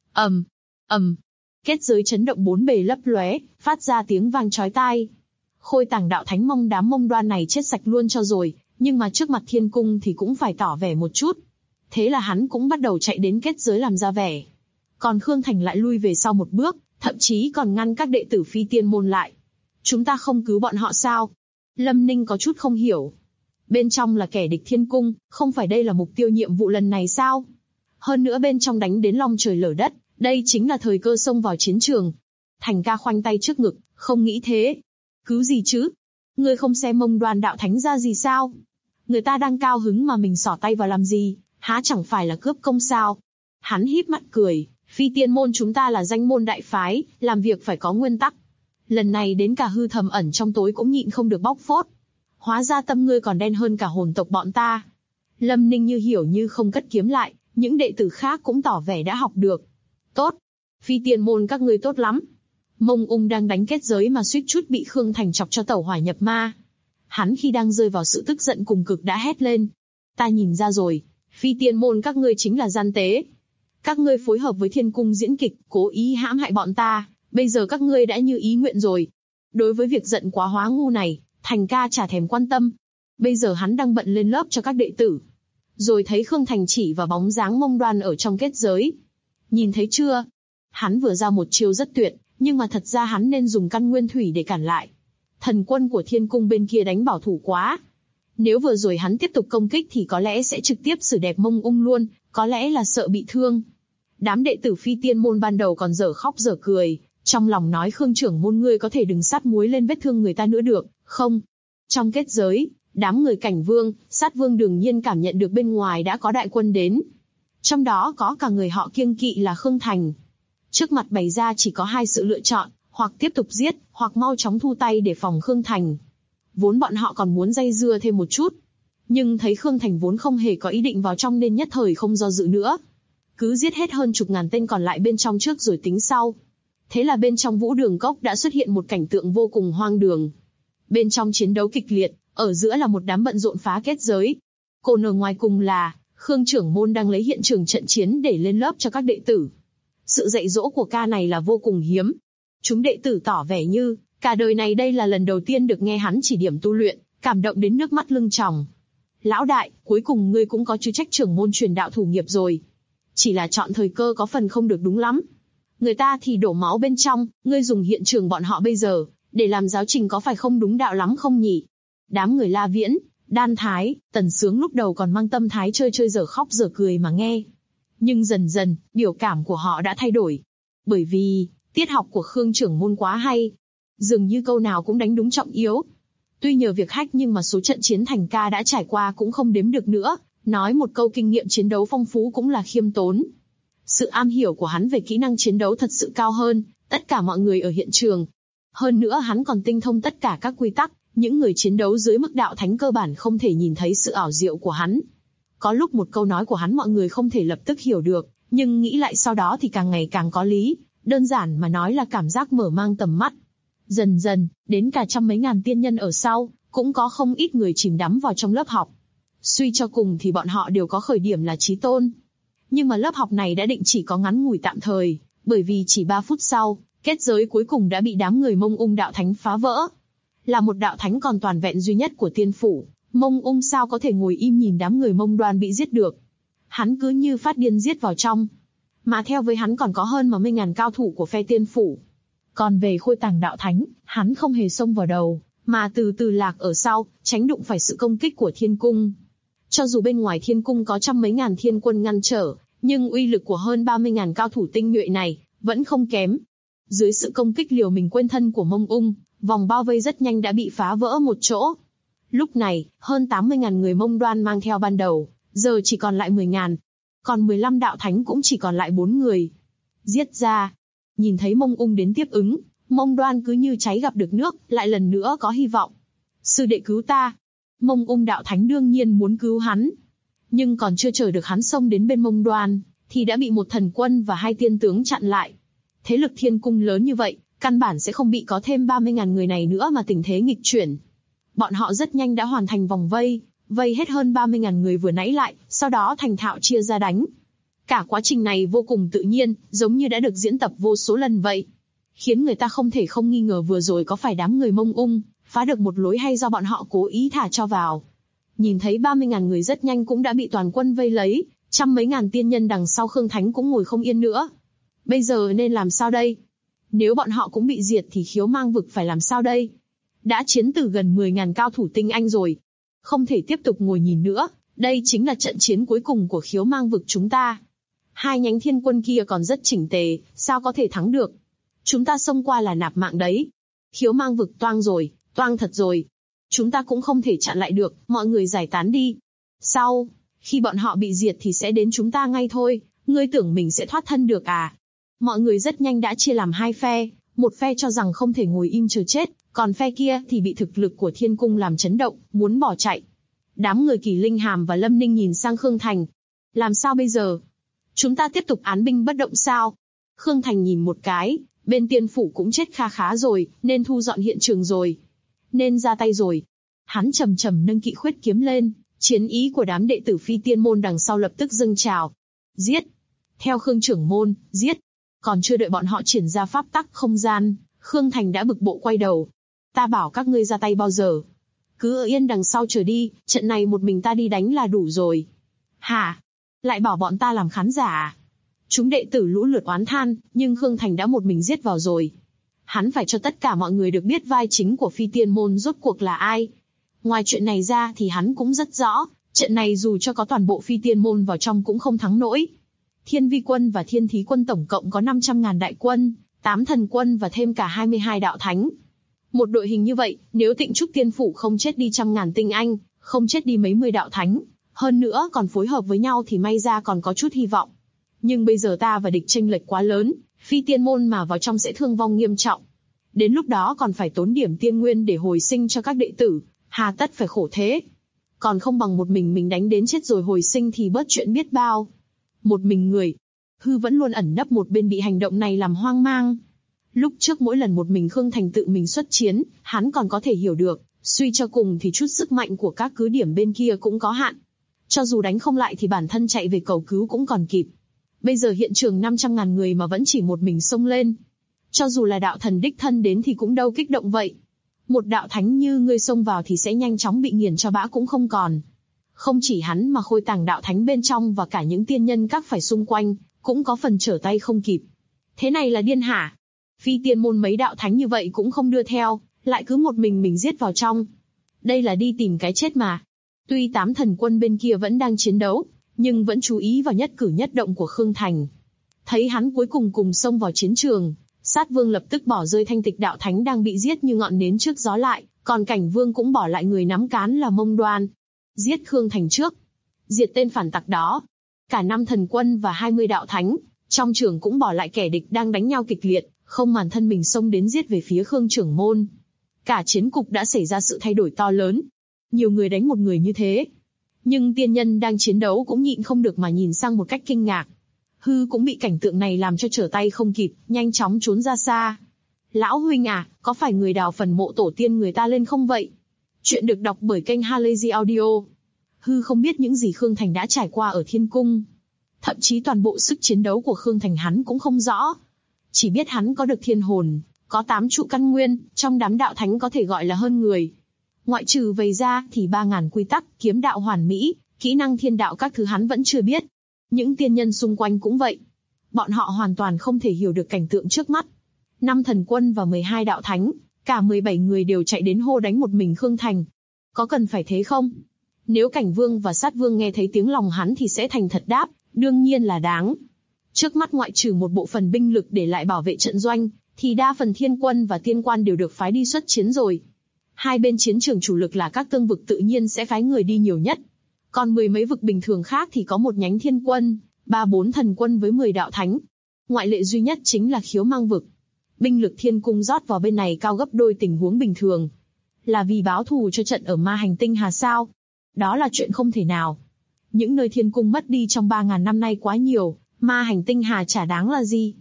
ầm, kết giới chấn động bốn bề lấp lóe, phát ra tiếng vang chói tai. Khôi Tàng đạo thánh mong đám Mông Đoan này chết sạch luôn cho rồi, nhưng mà trước mặt thiên cung thì cũng phải tỏ vẻ một chút. Thế là hắn cũng bắt đầu chạy đến kết giới làm ra vẻ. Còn Khương Thành lại lui về sau một bước, thậm chí còn ngăn các đệ tử Phi Tiên môn lại. Chúng ta không cứu bọn họ sao? Lâm Ninh có chút không hiểu. Bên trong là kẻ địch thiên cung, không phải đây là mục tiêu nhiệm vụ lần này sao? Hơn nữa bên trong đánh đến long trời lở đất, đây chính là thời cơ xông vào chiến trường. Thành ca khoanh tay trước ngực, không nghĩ thế. Cứu gì chứ? Ngươi không xem Mông Đoan đạo thánh ra gì sao? Người ta đang cao hứng mà mình xỏ tay vào làm gì, há chẳng phải là cướp công sao? Hắn híp mắt cười, Phi Tiên môn chúng ta là danh môn đại phái, làm việc phải có nguyên tắc. Lần này đến cả hư thầm ẩn trong tối cũng nhịn không được bóc phốt. Hóa ra tâm ngươi còn đen hơn cả hồn tộc bọn ta. Lâm Ninh như hiểu như không cất kiếm lại, những đệ tử khác cũng tỏ vẻ đã học được. Tốt, Phi Tiên môn các ngươi tốt lắm. Mông Ung đang đánh kết giới mà suýt chút bị Khương Thành chọc cho tẩu hỏa nhập ma. Hắn khi đang rơi vào sự tức giận cùng cực đã hét lên. Ta nhìn ra rồi, Phi Tiên môn các ngươi chính là gian tế. Các ngươi phối hợp với thiên cung diễn kịch, cố ý hãm hại bọn ta, bây giờ các ngươi đã như ý nguyện rồi. Đối với việc giận quá hóa ngu này, Thành ca chả thèm quan tâm. Bây giờ hắn đang bận lên lớp cho các đệ tử. Rồi thấy Khương Thành chỉ vào bóng dáng Mông Đoan ở trong kết giới. Nhìn thấy chưa? Hắn vừa ra một chiêu rất tuyệt, nhưng mà thật ra hắn nên dùng căn nguyên thủy để cản lại. Thần quân của thiên cung bên kia đánh bảo thủ quá. Nếu vừa rồi hắn tiếp tục công kích thì có lẽ sẽ trực tiếp xử đẹp Mông Ung luôn, có lẽ là sợ bị thương. Đám đệ tử Phi Tiên môn ban đầu còn dở khóc dở cười, trong lòng nói Khương trưởng môn ngươi có thể đừng sát muối lên vết thương người ta nữa được, không? Trong kết giới, đám người Cảnh Vương, Sát Vương đương nhiên cảm nhận được bên ngoài đã có đại quân đến. Trong đó có cả người họ kiêng kỵ là Khương Thành. Trước mặt bày ra chỉ có hai sự lựa chọn, hoặc tiếp tục giết, hoặc mau chóng thu tay để phòng Khương Thành. Vốn bọn họ còn muốn dây dưa thêm một chút. Nhưng thấy Khương Thành vốn không hề có ý định vào trong nên nhất thời không do dự nữa. Cứ giết hết hơn chục ngàn tên còn lại bên trong trước rồi tính sau. Thế là bên trong Vũ Đường Cốc đã xuất hiện một cảnh tượng vô cùng hoang đường. Bên trong chiến đấu kịch liệt, ở giữa là một đám bận rộn phá kết giới. Còn ở ngoài cùng là, Khương trưởng môn đang lấy hiện trường trận chiến để lên lớp cho các đệ tử. Sự dạy dỗ của ca này là vô cùng hiếm. Chúng đệ tử tỏ vẻ như, cả đời này đây là lần đầu tiên được nghe hắn chỉ điểm tu luyện, cảm động đến nước mắt lưng tròng. Lão đại, cuối cùng ngươi cũng có chức trách trưởng môn truyền đạo thủ nghiệp rồi. Chỉ là chọn thời cơ có phần không được đúng lắm. Người ta thì đổ máu bên trong, ngươi dùng hiện trường bọn họ bây giờ, để làm giáo trình có phải không đúng đạo lắm không nhỉ? Đám người La Viễn, Đan Thái, Tần Sướng lúc đầu còn mang tâm thái chơi chơi dở khóc dở cười mà nghe. Nhưng dần dần, biểu cảm của họ đã thay đổi. Bởi vì, tiết học của Khương trưởng môn quá hay. Dường như câu nào cũng đánh đúng trọng yếu. Tuy nhờ việc hách nhưng mà số trận chiến Thành ca đã trải qua cũng không đếm được nữa. Nói một câu kinh nghiệm chiến đấu phong phú cũng là khiêm tốn. Sự am hiểu của hắn về kỹ năng chiến đấu thật sự cao hơn tất cả mọi người ở hiện trường. Hơn nữa hắn còn tinh thông tất cả các quy tắc, những người chiến đấu dưới mức đạo thánh cơ bản không thể nhìn thấy sự ảo diệu của hắn. Có lúc một câu nói của hắn mọi người không thể lập tức hiểu được, nhưng nghĩ lại sau đó thì càng ngày càng có lý, đơn giản mà nói là cảm giác mở mang tầm mắt. Dần dần, đến cả trăm mấy ngàn tiên nhân ở sau, cũng có không ít người chìm đắm vào trong lớp học. Suy cho cùng thì bọn họ đều có khởi điểm là chí tôn. Nhưng mà lớp học này đã định chỉ có ngắn ngủi tạm thời, bởi vì chỉ 3 phút sau, kết giới cuối cùng đã bị đám người Mông Ung đạo thánh phá vỡ. Là một đạo thánh còn toàn vẹn duy nhất của tiên phủ, Mông Ung sao có thể ngồi im nhìn đám người Mông Đoan bị giết được. Hắn cứ như phát điên giết vào trong. Mà theo với hắn còn có hơn 10.000 cao thủ của phe tiên phủ. Còn về Khôi Tàng đạo thánh, hắn không hề xông vào đầu, mà từ từ lạc ở sau, tránh đụng phải sự công kích của thiên cung. Cho dù bên ngoài thiên cung có trăm mấy ngàn thiên quân ngăn trở, nhưng uy lực của hơn 30.000 cao thủ tinh nhuệ này vẫn không kém. Dưới sự công kích liều mình quên thân của Mông Ung, vòng bao vây rất nhanh đã bị phá vỡ một chỗ. Lúc này, hơn 80.000 người Mông Đoan mang theo ban đầu, giờ chỉ còn lại 10.000. Còn 15 đạo thánh cũng chỉ còn lại 4 người. Giết ra. Nhìn thấy Mông Ung đến tiếp ứng, Mông Đoan cứ như cháy gặp được nước, lại lần nữa có hy vọng. Sư đệ cứu ta. Mông Ung đạo thánh đương nhiên muốn cứu hắn. Nhưng còn chưa chờ được hắn xông đến bên Mông Đoan, thì đã bị một thần quân và 2 tiên tướng chặn lại. Thế lực thiên cung lớn như vậy, căn bản sẽ không bị có thêm 30.000 người này nữa mà tình thế nghịch chuyển. Bọn họ rất nhanh đã hoàn thành vòng vây, vây hết hơn 30.000 người vừa nãy lại, sau đó thành thạo chia ra đánh. Cả quá trình này vô cùng tự nhiên, giống như đã được diễn tập vô số lần vậy. Khiến người ta không thể không nghi ngờ vừa rồi có phải đám người Mông Ung phá được một lối hay do bọn họ cố ý thả cho vào. Nhìn thấy 30.000 người rất nhanh cũng đã bị toàn quân vây lấy, trăm mấy ngàn tiên nhân đằng sau Khương Thánh cũng ngồi không yên nữa. Bây giờ nên làm sao đây? Nếu bọn họ cũng bị diệt thì Khiếu Mang vực phải làm sao đây? Đã chiến tử gần 10.000 cao thủ tinh anh rồi. Không thể tiếp tục ngồi nhìn nữa, đây chính là trận chiến cuối cùng của Khiếu Mang vực chúng ta. Hai nhánh thiên quân kia còn rất chỉnh tề, sao có thể thắng được? Chúng ta xông qua là nạp mạng đấy. Khiếu Mang vực toang rồi, toang thật rồi. Chúng ta cũng không thể chặn lại được, mọi người giải tán đi. Sau, khi bọn họ bị diệt thì sẽ đến chúng ta ngay thôi, ngươi tưởng mình sẽ thoát thân được à? Mọi người rất nhanh đã chia làm hai phe, một phe cho rằng không thể ngồi im chờ chết, còn phe kia thì bị thực lực của thiên cung làm chấn động, muốn bỏ chạy. Đám người Kỳ Linh Hàm và Lâm Ninh nhìn sang Khương Thành. Làm sao bây giờ? Chúng ta tiếp tục án binh bất động sao? Khương Thành nhìn một cái, bên tiên phủ cũng chết kha khá rồi, nên thu dọn hiện trường rồi. Nên ra tay rồi. Hắn trầm trầm nâng kỵ khuyết kiếm lên, chiến ý của đám đệ tử Phi Tiên môn đằng sau lập tức dâng trào. Giết! Theo Khương trưởng môn, giết! Còn chưa đợi bọn họ triển ra pháp tắc không gian, Khương Thành đã bực bộ quay đầu. Ta bảo các ngươi ra tay bao giờ? Cứ ở yên đằng sau chờ đi, trận này một mình ta đi đánh là đủ rồi. Hả? Lại bảo bọn ta làm khán giả à? Chúng đệ tử lũ lượt oán than, nhưng Khương Thành đã một mình giết vào rồi. Hắn phải cho tất cả mọi người được biết vai chính của Phi Tiên môn rốt cuộc là ai. Ngoài chuyện này ra thì hắn cũng rất rõ, trận này dù cho có toàn bộ Phi Tiên môn vào trong cũng không thắng nổi. Thiên Vi quân và Thiên Thí quân tổng cộng có 500.000 đại quân, 8 thần quân và thêm cả 22 đạo thánh. Một đội hình như vậy, nếu Tịnh Trúc Tiên phủ không chết đi 100.000 tinh anh, không chết đi mấy mươi đạo thánh, hơn nữa còn phối hợp với nhau thì may ra còn có chút hy vọng. Nhưng bây giờ ta và địch chênh lệch quá lớn, Phi Tiên môn mà vào trong sẽ thương vong nghiêm trọng. Đến lúc đó còn phải tốn điểm tiên nguyên để hồi sinh cho các đệ tử, hà tất phải khổ thế. Còn không bằng một mình đánh đến chết rồi hồi sinh thì bớt chuyện biết bao. Một mình người, Hư vẫn luôn ẩn nấp một bên bị hành động này làm hoang mang. Lúc trước mỗi lần một mình Khương Thành tự mình xuất chiến, hắn còn có thể hiểu được, suy cho cùng thì chút sức mạnh của các cứ điểm bên kia cũng có hạn. Cho dù đánh không lại thì bản thân chạy về cầu cứu cũng còn kịp. Bây giờ hiện trường 500.000 người mà vẫn chỉ một mình xông lên. Cho dù là đạo thần đích thân đến thì cũng đâu kích động vậy. Một đạo thánh như ngươi xông vào thì sẽ nhanh chóng bị nghiền cho bã cũng không còn. Không chỉ hắn mà Khôi Tàng đạo thánh bên trong và cả những tiên nhân các phải xung quanh, cũng có phần trở tay không kịp. Thế này là điên hả? Phi Tiên môn mấy đạo thánh như vậy cũng không đưa theo, lại cứ một mình giết vào trong. Đây là đi tìm cái chết mà. Tuy 8 thần quân bên kia vẫn đang chiến đấu, nhưng vẫn chú ý vào nhất cử nhất động của Khương Thành. Thấy hắn cuối cùng xông vào chiến trường, Sát Vương lập tức bỏ rơi Thanh Tịch đạo thánh đang bị giết như ngọn nến trước gió lại, còn Cảnh Vương cũng bỏ lại người nắm cán là Mông Đoan. Giết Khương Thành trước, diệt tên phản tặc đó. Cả 5 thần quân và 20 đạo thánh, trong trường cũng bỏ lại kẻ địch đang đánh nhau kịch liệt, không màn thân mình xông đến giết về phía Khương trưởng môn. Cả chiến cục đã xảy ra sự thay đổi to lớn. Nhiều người đánh một người như thế. Nhưng tiên nhân đang chiến đấu cũng nhịn không được mà nhìn sang một cách kinh ngạc. Hư cũng bị cảnh tượng này làm cho trở tay không kịp, nhanh chóng trốn ra xa. Lão huynh à, có phải người đào phần mộ tổ tiên người ta lên không vậy? Chuyện được đọc bởi kênh Halazy Audio. Hư không biết những gì Khương Thành đã trải qua ở Thiên Cung. Thậm chí toàn bộ sức chiến đấu của Khương Thành hắn cũng không rõ. Chỉ biết hắn có được thiên hồn, có 8 trụ căn nguyên, trong đám đạo thánh có thể gọi là hơn người. Ngoại trừ vậy ra thì 3.000 quy tắc, kiếm đạo hoàn mỹ, kỹ năng thiên đạo các thứ hắn vẫn chưa biết. Những tiên nhân xung quanh cũng vậy. Bọn họ hoàn toàn không thể hiểu được cảnh tượng trước mắt. 5 thần quân và 12 đạo thánh, cả 17 người đều chạy đến hô đánh một mình Khương Thành. Có cần phải thế không? Nếu Cảnh Vương và Sát Vương nghe thấy tiếng lòng hắn thì sẽ thành thật đáp, đương nhiên là đáng. Trước mắt ngoại trừ một bộ phận binh lực để lại bảo vệ trận doanh, thì đa phần thiên quân và tiên quan đều được phái đi xuất chiến rồi. Hai bên chiến trường chủ lực là các tương vực tự nhiên sẽ phái người đi nhiều nhất. Còn 10 mấy vực bình thường khác thì có một nhánh thiên quân, 3-4 thần quân với 10 đạo thánh. Ngoại lệ duy nhất chính là Khiếu Mang vực. Binh lực thiên cung rót vào bên này cao gấp đôi tình huống bình thường. Là vì báo thù cho trận ở ma hành tinh hà sao? Đó là chuyện không thể nào. Những nơi thiên cung mất đi trong 3.000 năm nay quá nhiều, ma hành tinh hà chả đáng là gì.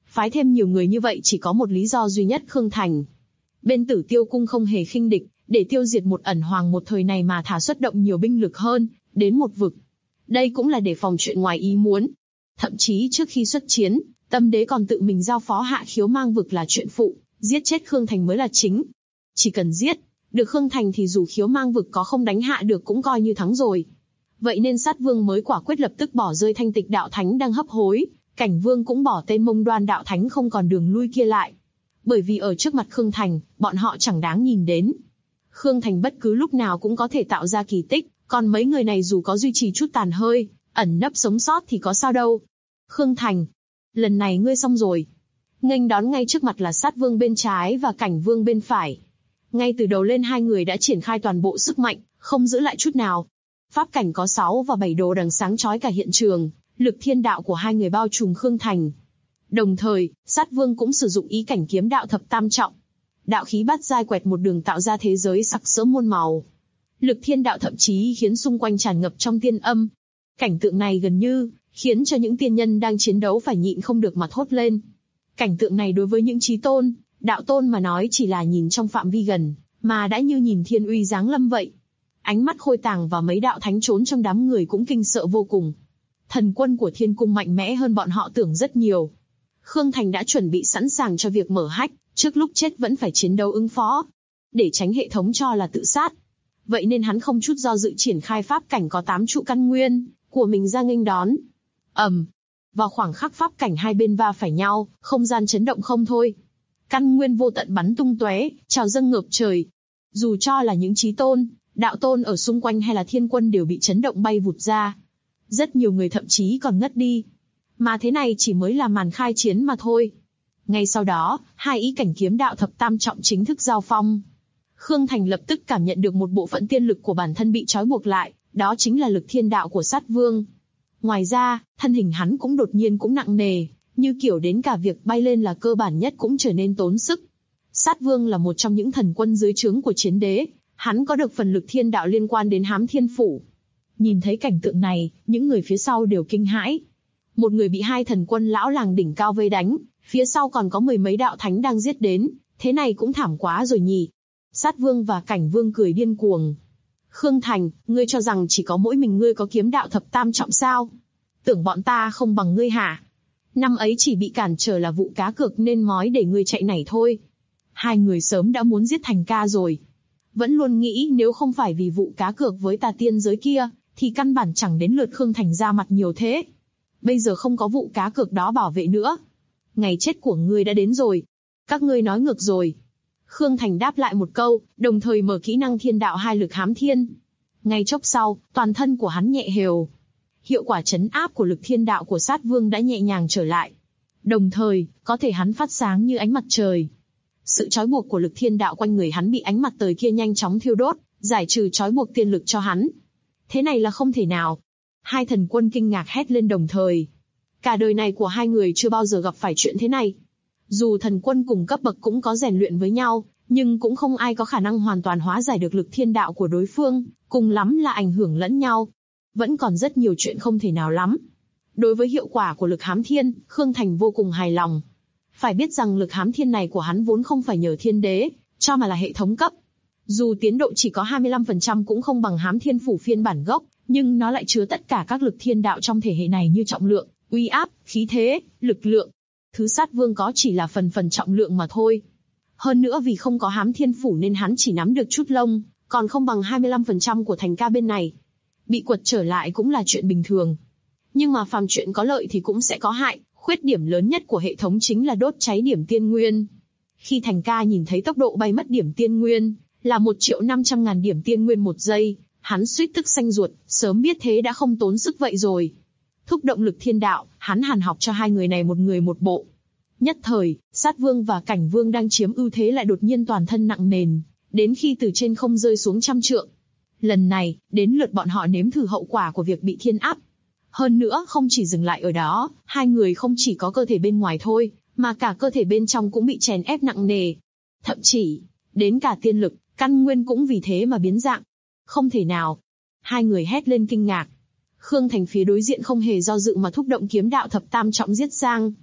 Phái thêm nhiều người như vậy chỉ có một lý do duy nhất, Khương Thành. Bên Tử Tiêu cung không hề khinh địch, để tiêu diệt một ẩn hoàng một thời này mà thả xuất động nhiều binh lực hơn, đến một vực. Đây cũng là để phòng chuyện ngoài ý muốn. Thậm chí trước khi xuất chiến, Tâm Đế còn tự mình giao phó Hạ Khiếu mang vực là chuyện phụ, giết chết Khương Thành mới là chính. Chỉ cần giết được Khương Thành thì dù Khiếu mang vực có không đánh hạ được cũng coi như thắng rồi. Vậy nên Sát Vương mới quả quyết lập tức bỏ rơi Thanh Tịch đạo thánh đang hấp hối, Cảnh Vương cũng bỏ tên Mông Đoan đạo thánh không còn đường lui kia lại. Bởi vì ở trước mặt Khương Thành, bọn họ chẳng đáng nhìn đến. Khương Thành bất cứ lúc nào cũng có thể tạo ra kỳ tích, còn mấy người này dù có duy trì chút tàn hơi, ẩn nấp sống sót thì có sao đâu. Khương Thành, lần này ngươi xong rồi. Nghênh đón ngay trước mặt là Sát Vương bên trái và Cảnh Vương bên phải. Ngay từ đầu lên hai người đã triển khai toàn bộ sức mạnh, không giữ lại chút nào. Pháp cảnh có 6 và 7 đồ đằng sáng chói cả hiện trường, lực thiên đạo của hai người bao trùm Khương Thành. Đồng thời, Sát Vương cũng sử dụng ý cảnh kiếm đạo thập tam trọng. Đạo khí bát giai quẹt một đường tạo ra thế giới sặc sỡ muôn màu. Lực thiên đạo thậm chí khiến xung quanh tràn ngập trong tiên âm. Cảnh tượng này gần như khiến cho những tiên nhân đang chiến đấu phải nhịn không được mà thốt lên. Cảnh tượng này đối với những chí tôn, đạo tôn mà nói chỉ là nhìn trong phạm vi gần, mà đã như nhìn thiên uy giáng lâm vậy. Ánh mắt Khôi Tàng và mấy đạo thánh trốn trong đám người cũng kinh sợ vô cùng. Thần quân của thiên cung mạnh mẽ hơn bọn họ tưởng rất nhiều. Khương Thành đã chuẩn bị sẵn sàng cho việc mở hách, trước lúc chết vẫn phải chiến đấu ứng phó, để tránh hệ thống cho là tự sát. Vậy nên hắn không chút do dự triển khai pháp cảnh có 8 trụ căn nguyên của mình ra nghênh đón. Vào khoảng khắc pháp cảnh hai bên va phải nhau, không gian chấn động không thôi. Căn nguyên vô tận bắn tung tóe, trào dâng ngập trời. Dù cho là những chí tôn, đạo tôn ở xung quanh hay là thiên quân đều bị chấn động bay vụt ra. Rất nhiều người thậm chí còn ngất đi. Mà thế này chỉ mới là màn khai chiến mà thôi. Ngay sau đó, hai ý cảnh kiếm đạo thập tam trọng chính thức giao phong. Khương Thành lập tức cảm nhận được một bộ phận tiên lực của bản thân bị trói buộc lại, đó chính là lực thiên đạo của Sát Vương. Ngoài ra, thân hình hắn cũng đột nhiên cũng nặng nề, như kiểu đến cả việc bay lên là cơ bản nhất cũng trở nên tốn sức. Sát Vương là một trong những thần quân dưới trướng của Chiến Đế, hắn có được phần lực thiên đạo liên quan đến Hám Thiên Phủ. Nhìn thấy cảnh tượng này, những người phía sau đều kinh hãi. Một người bị hai thần quân lão làng đỉnh cao vây đánh, phía sau còn có 10 mấy đạo thánh đang giết đến, thế này cũng thảm quá rồi nhỉ. Sát Vương và Cảnh Vương cười điên cuồng. Khương Thành, ngươi cho rằng chỉ có mỗi mình ngươi có kiếm đạo thập tam trọng sao? Tưởng bọn ta không bằng ngươi hả? Năm ấy chỉ bị cản trở là vụ cá cược nên mói để ngươi chạy nảy thôi. Hai người sớm đã muốn giết Thành ca rồi. Vẫn luôn nghĩ nếu không phải vì vụ cá cược với tà tiên giới kia, thì căn bản chẳng đến lượt Khương Thành ra mặt nhiều thế. Bây giờ không có vụ cá cược đó bảo vệ nữa. Ngày chết của ngươi đã đến rồi. Các ngươi nói ngược rồi. Khương Thành đáp lại một câu, đồng thời mở kỹ năng thiên đạo hai lực hám thiên. Ngay chốc sau, toàn thân của hắn nhẹ hều. Hiệu quả trấn áp của lực thiên đạo của Sát Vương đã nhẹ nhàng trở lại. Đồng thời, có thể hắn phát sáng như ánh mặt trời. Sự trói buộc của lực thiên đạo quanh người hắn bị ánh mặt trời kia nhanh chóng thiêu đốt, giải trừ trói buộc tiên lực cho hắn. Thế này là không thể nào. Hai thần quân kinh ngạc hét lên đồng thời. Cả đời này của hai người chưa bao giờ gặp phải chuyện thế này. Dù thần quân cùng cấp bậc cũng có rèn luyện với nhau, nhưng cũng không ai có khả năng hoàn toàn hóa giải được lực thiên đạo của đối phương, cùng lắm là ảnh hưởng lẫn nhau. Vẫn còn rất nhiều chuyện không thể nào lắm. Đối với hiệu quả của lực hám thiên, Khương Thành vô cùng hài lòng. Phải biết rằng lực hám thiên này của hắn vốn không phải nhờ thiên đế, cho mà là hệ thống cấp. Dù tiến độ chỉ có 25% cũng không bằng Hám Thiên Phủ phiên bản gốc, nhưng nó lại chứa tất cả các lực thiên đạo trong thể hệ này như trọng lượng, uy áp, khí thế, lực lượng. Thứ Sát Vương có chỉ là phần trọng lượng mà thôi. Hơn nữa vì không có Hám Thiên Phủ nên hắn chỉ nắm được chút lông, còn không bằng 25% của Thành ca bên này. Bị quật trở lại cũng là chuyện bình thường. Nhưng mà phàm chuyện có lợi thì cũng sẽ có hại, khuyết điểm lớn nhất của hệ thống chính là đốt cháy điểm tiên nguyên. Khi Thành ca nhìn thấy tốc độ bay mất điểm tiên nguyên, là 1.500.000 điểm tiên nguyên một giây, hắn suýt tức xanh ruột, sớm biết thế đã không tốn sức vậy rồi. Thúc động lực thiên đạo, hắn hàn học cho hai người này một người một bộ. Nhất thời, Sát Vương và Cảnh Vương đang chiếm ưu thế lại đột nhiên toàn thân nặng nền, đến khi từ trên không rơi xuống 100 trượng. Lần này, đến lượt bọn họ nếm thử hậu quả của việc bị thiên áp. Hơn nữa không chỉ dừng lại ở đó, hai người không chỉ có cơ thể bên ngoài thôi, mà cả cơ thể bên trong cũng bị chèn ép nặng nề. Thậm chí, đến cả tiên lực, căn nguyên cũng vì thế mà biến dạng. Không thể nào. Hai người hét lên kinh ngạc. Khương Thành phía đối diện không hề do dự mà thúc động kiếm đạo thập tam trọng giết sang.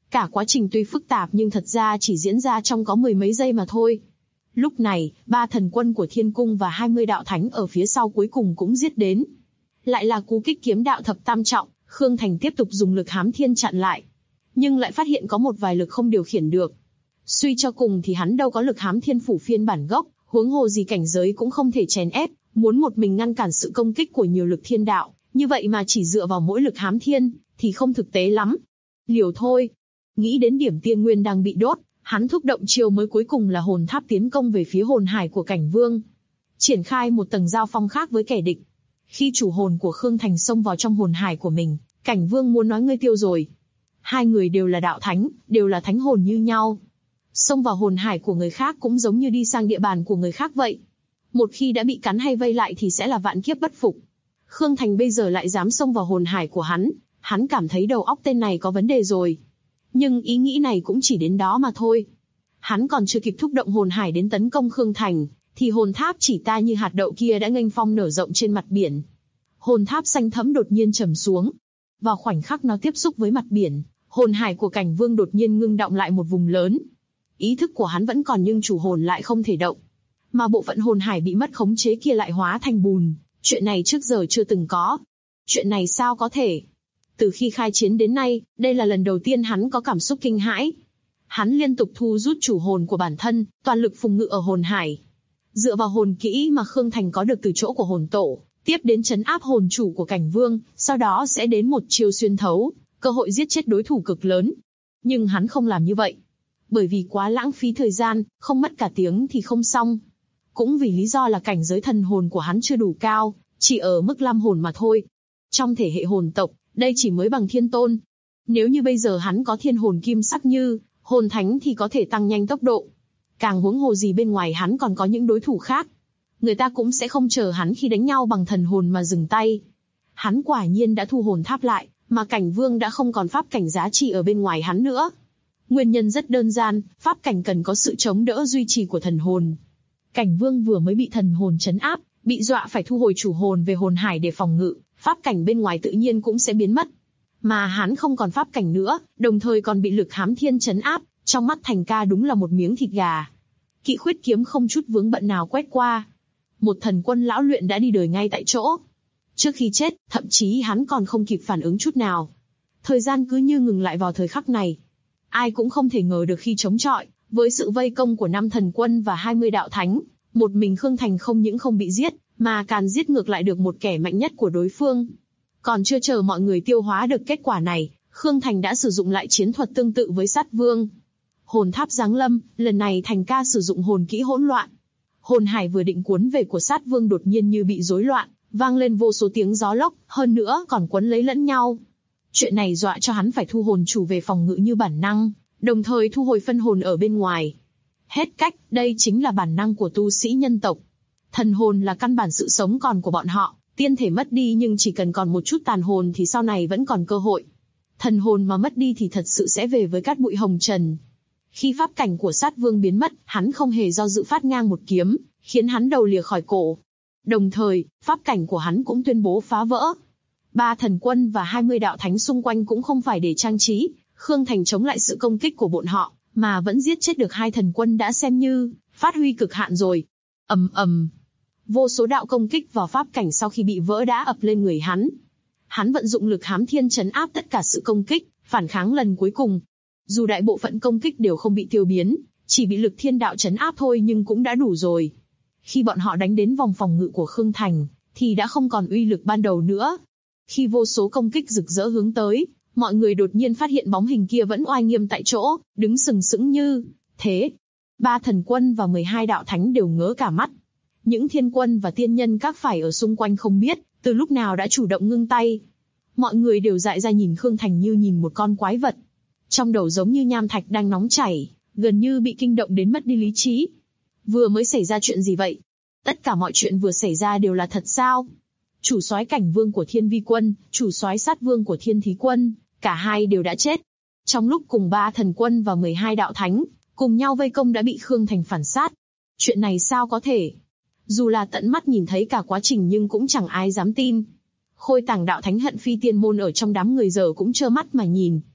Cả quá trình tuy phức tạp nhưng thật ra chỉ diễn ra trong có 10 mấy giây mà thôi. Lúc này, 3 thần quân của Thiên Cung và 20 đạo thánh ở phía sau cuối cùng cũng giết đến. Lại là cú kích kiếm đạo thập tam trọng, Khương Thành tiếp tục dùng lực hám thiên chặn lại. Nhưng lại phát hiện có một vài lực không điều khiển được. Suy cho cùng thì hắn đâu có lực hám thiên phủ phiên bản gốc, huống hồ gì cảnh giới cũng không thể chèn ép, muốn một mình ngăn cản sự công kích của nhiều lực thiên đạo, như vậy mà chỉ dựa vào mỗi lực hám thiên, thì không thực tế lắm. Liều thôi. Nghĩ đến điểm tiên nguyên đang bị đốt, hắn thúc động chiêu mới cuối cùng là hồn tháp tiến công về phía hồn hải của Cảnh Vương. Triển khai một tầng giao phong khác với kẻ địch. Khi chủ hồn của Khương Thành xông vào trong hồn hải của mình, Cảnh Vương muốn nói ngươi tiêu rồi. Hai người đều là đạo thánh, đều là thánh hồn như nhau. Xông vào hồn hải của người khác cũng giống như đi sang địa bàn của người khác vậy. Một khi đã bị cắn hay vây lại thì sẽ là vạn kiếp bất phục. Khương Thành bây giờ lại dám xông vào hồn hải của hắn cảm thấy đầu óc tên này có vấn đề rồi. Nhưng ý nghĩ này cũng chỉ đến đó mà thôi. Hắn còn chưa kịp thúc động hồn hải đến tấn công Khương Thành, thì hồn tháp chỉ ta như hạt đậu kia đã nghênh phong nở rộng trên mặt biển. Hồn tháp xanh thẫm đột nhiên trầm xuống. Vào khoảnh khắc nó tiếp xúc với mặt biển, hồn hải của Cảnh Vương đột nhiên ngưng động lại một vùng lớn. Ý thức của hắn vẫn còn nhưng chủ hồn lại không thể động. Mà bộ phận hồn hải bị mất khống chế kia lại hóa thành bùn. Chuyện này trước giờ chưa từng có. Chuyện này sao có thể? Từ khi khai chiến đến nay, đây là lần đầu tiên hắn có cảm xúc kinh hãi. Hắn liên tục thu rút chủ hồn của bản thân, toàn lực phùng ngự ở hồn hải. Dựa vào hồn kỹ mà Khương Thành có được từ chỗ của hồn tổ, tiếp đến trấn áp hồn chủ của Cảnh Vương, sau đó sẽ đến một chiêu xuyên thấu, cơ hội giết chết đối thủ cực lớn. Nhưng hắn không làm như vậy. Bởi vì quá lãng phí thời gian, không mất cả tiếng thì không xong. Cũng vì lý do là cảnh giới thần hồn của hắn chưa đủ cao, chỉ ở mức 5 hồn mà thôi. Trong thể hệ hồn tộc, đây chỉ mới bằng thiên tôn. Nếu như bây giờ hắn có thiên hồn kim sắc như hồn thánh thì có thể tăng nhanh tốc độ. Càng huống hồ gì bên ngoài hắn còn có những đối thủ khác. Người ta cũng sẽ không chờ hắn khi đánh nhau bằng thần hồn mà dừng tay. Hắn quả nhiên đã thu hồn tháp lại, mà Cảnh Vương đã không còn pháp cảnh giá trị ở bên ngoài hắn nữa. Nguyên nhân rất đơn giản, pháp cảnh cần có sự chống đỡ duy trì của thần hồn. Cảnh Vương vừa mới bị thần hồn trấn áp, bị dọa phải thu hồi chủ hồn về hồn hải để phòng ngự, pháp cảnh bên ngoài tự nhiên cũng sẽ biến mất. Mà hắn không còn pháp cảnh nữa, đồng thời còn bị lực hám thiên trấn áp, trong mắt Thành Ca đúng là một miếng thịt gà. Kỵ khuyết kiếm không chút vướng bận nào quét qua. Một thần quân lão luyện đã đi đời ngay tại chỗ. Trước khi chết, thậm chí hắn còn không kịp phản ứng chút nào. Thời gian cứ như ngừng lại vào thời khắc này. Ai cũng không thể ngờ được khi chống chọi, với sự vây công của 5 thần quân và 20 đạo thánh, một mình Khương Thành không những không bị giết, mà càng giết ngược lại được một kẻ mạnh nhất của đối phương. Còn chưa chờ mọi người tiêu hóa được kết quả này, Khương Thành đã sử dụng lại chiến thuật tương tự với Sát Vương. Hồn tháp giáng lâm, lần này Thành Ca sử dụng hồn kỹ hỗn loạn. Hồn hải vừa định cuốn về của Sát Vương đột nhiên như bị rối loạn, vang lên vô số tiếng gió lốc, hơn nữa còn quấn lấy lẫn nhau. Chuyện này dọa cho hắn phải thu hồn chủ về phòng ngự như bản năng, đồng thời thu hồi phân hồn ở bên ngoài. Hết cách, đây chính là bản năng của tu sĩ nhân tộc. Thần hồn là căn bản sự sống còn của bọn họ, tiên thể mất đi nhưng chỉ cần còn một chút tàn hồn thì sau này vẫn còn cơ hội. Thần hồn mà mất đi thì thật sự sẽ về với cát bụi hồng trần. Khi pháp cảnh của Sát Vương biến mất, hắn không hề do dự phát ngang một kiếm, khiến hắn đầu lìa khỏi cổ. Đồng thời, pháp cảnh của hắn cũng tuyên bố phá vỡ. 3 thần quân và 20 đạo thánh xung quanh cũng không phải để trang trí, Khương Thành chống lại sự công kích của bọn họ, mà vẫn giết chết được 2 thần quân đã xem như phát huy cực hạn rồi. Ầm ầm. Vô số đạo công kích vào pháp cảnh sau khi bị vỡ đã ập lên người hắn. Hắn vận dụng lực hám thiên trấn áp tất cả sự công kích, phản kháng lần cuối cùng. Dù đại bộ phận công kích đều không bị tiêu biến, chỉ bị lực thiên đạo trấn áp thôi nhưng cũng đã đủ rồi. Khi bọn họ đánh đến vòng phòng ngự của Khương Thành, thì đã không còn uy lực ban đầu nữa. Khi vô số công kích rực rỡ hướng tới, mọi người đột nhiên phát hiện bóng hình kia vẫn oai nghiêm tại chỗ, đứng sừng sững như thế. 3 thần quân và 12 đạo thánh đều ngớ cả mắt. Những thiên quân và tiên nhân các phải ở xung quanh không biết, từ lúc nào đã chủ động ngưng tay. Mọi người đều dại ra nhìn Khương Thành như nhìn một con quái vật. Trong đầu giống như nham thạch đang nóng chảy, gần như bị kinh động đến mất đi lý trí. Vừa mới xảy ra chuyện gì vậy? Tất cả mọi chuyện vừa xảy ra đều là thật sao? Chủ soái Cảnh Vương của Thiên Vi Quân, chủ soái Sát Vương của Thiên Thí Quân, cả hai đều đã chết. Trong lúc cùng 3 thần quân và 12 đạo thánh, cùng nhau vây công đã bị Khương Thành phản sát. Chuyện này sao có thể? Dù là tận mắt nhìn thấy cả quá trình nhưng cũng chẳng ai dám tin. Khôi Tàng đạo thánh Hận Phi Tiên Môn ở trong đám người giờ cũng trơ mắt mà nhìn.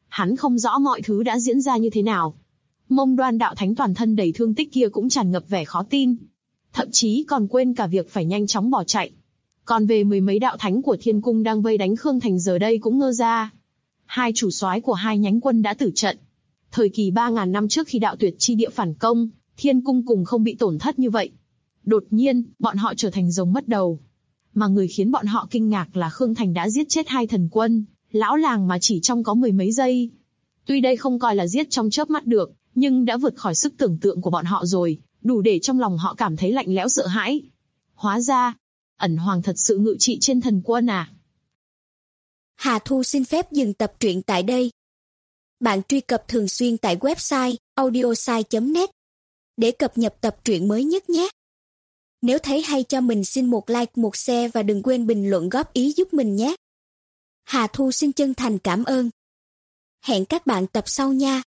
Hắn không rõ mọi thứ đã diễn ra như thế nào. Mông Đoan đạo thánh toàn thân đầy thương tích kia cũng tràn ngập vẻ khó tin. Thậm chí còn quên cả việc phải nhanh chóng bỏ chạy. Còn về mười mấy đạo thánh của Thiên Cung đang vây đánh Khương Thành giờ đây cũng ngơ ra. Hai chủ soái của hai nhánh quân đã tử trận. Thời kỳ 3.000 năm trước khi đạo tuyệt chi địa phản công, Thiên Cung cùng không bị tổn thất như vậy. Đột nhiên, bọn họ trở thành rồng mất đầu. Mà người khiến bọn họ kinh ngạc là Khương Thành đã giết chết hai thần quân, lão làng mà chỉ trong có mười mấy giây. Tuy đây không coi là giết trong chớp mắt được, nhưng đã vượt khỏi sức tưởng tượng của bọn họ rồi, đủ để trong lòng họ cảm thấy lạnh lẽo sợ hãi. Hóa ra, ẩn hoàng thật sự ngự trị trên thần quân à? Hà Thu xin phép dừng tập truyện tại đây. Bạn truy cập thường xuyên tại website audiosai.net để cập nhật tập truyện mới nhất nhé. Nếu thấy hay cho mình xin một like, một share và đừng quên bình luận góp ý giúp mình nhé. Hà Thu xin chân thành cảm ơn. Hẹn các bạn tập sau nha.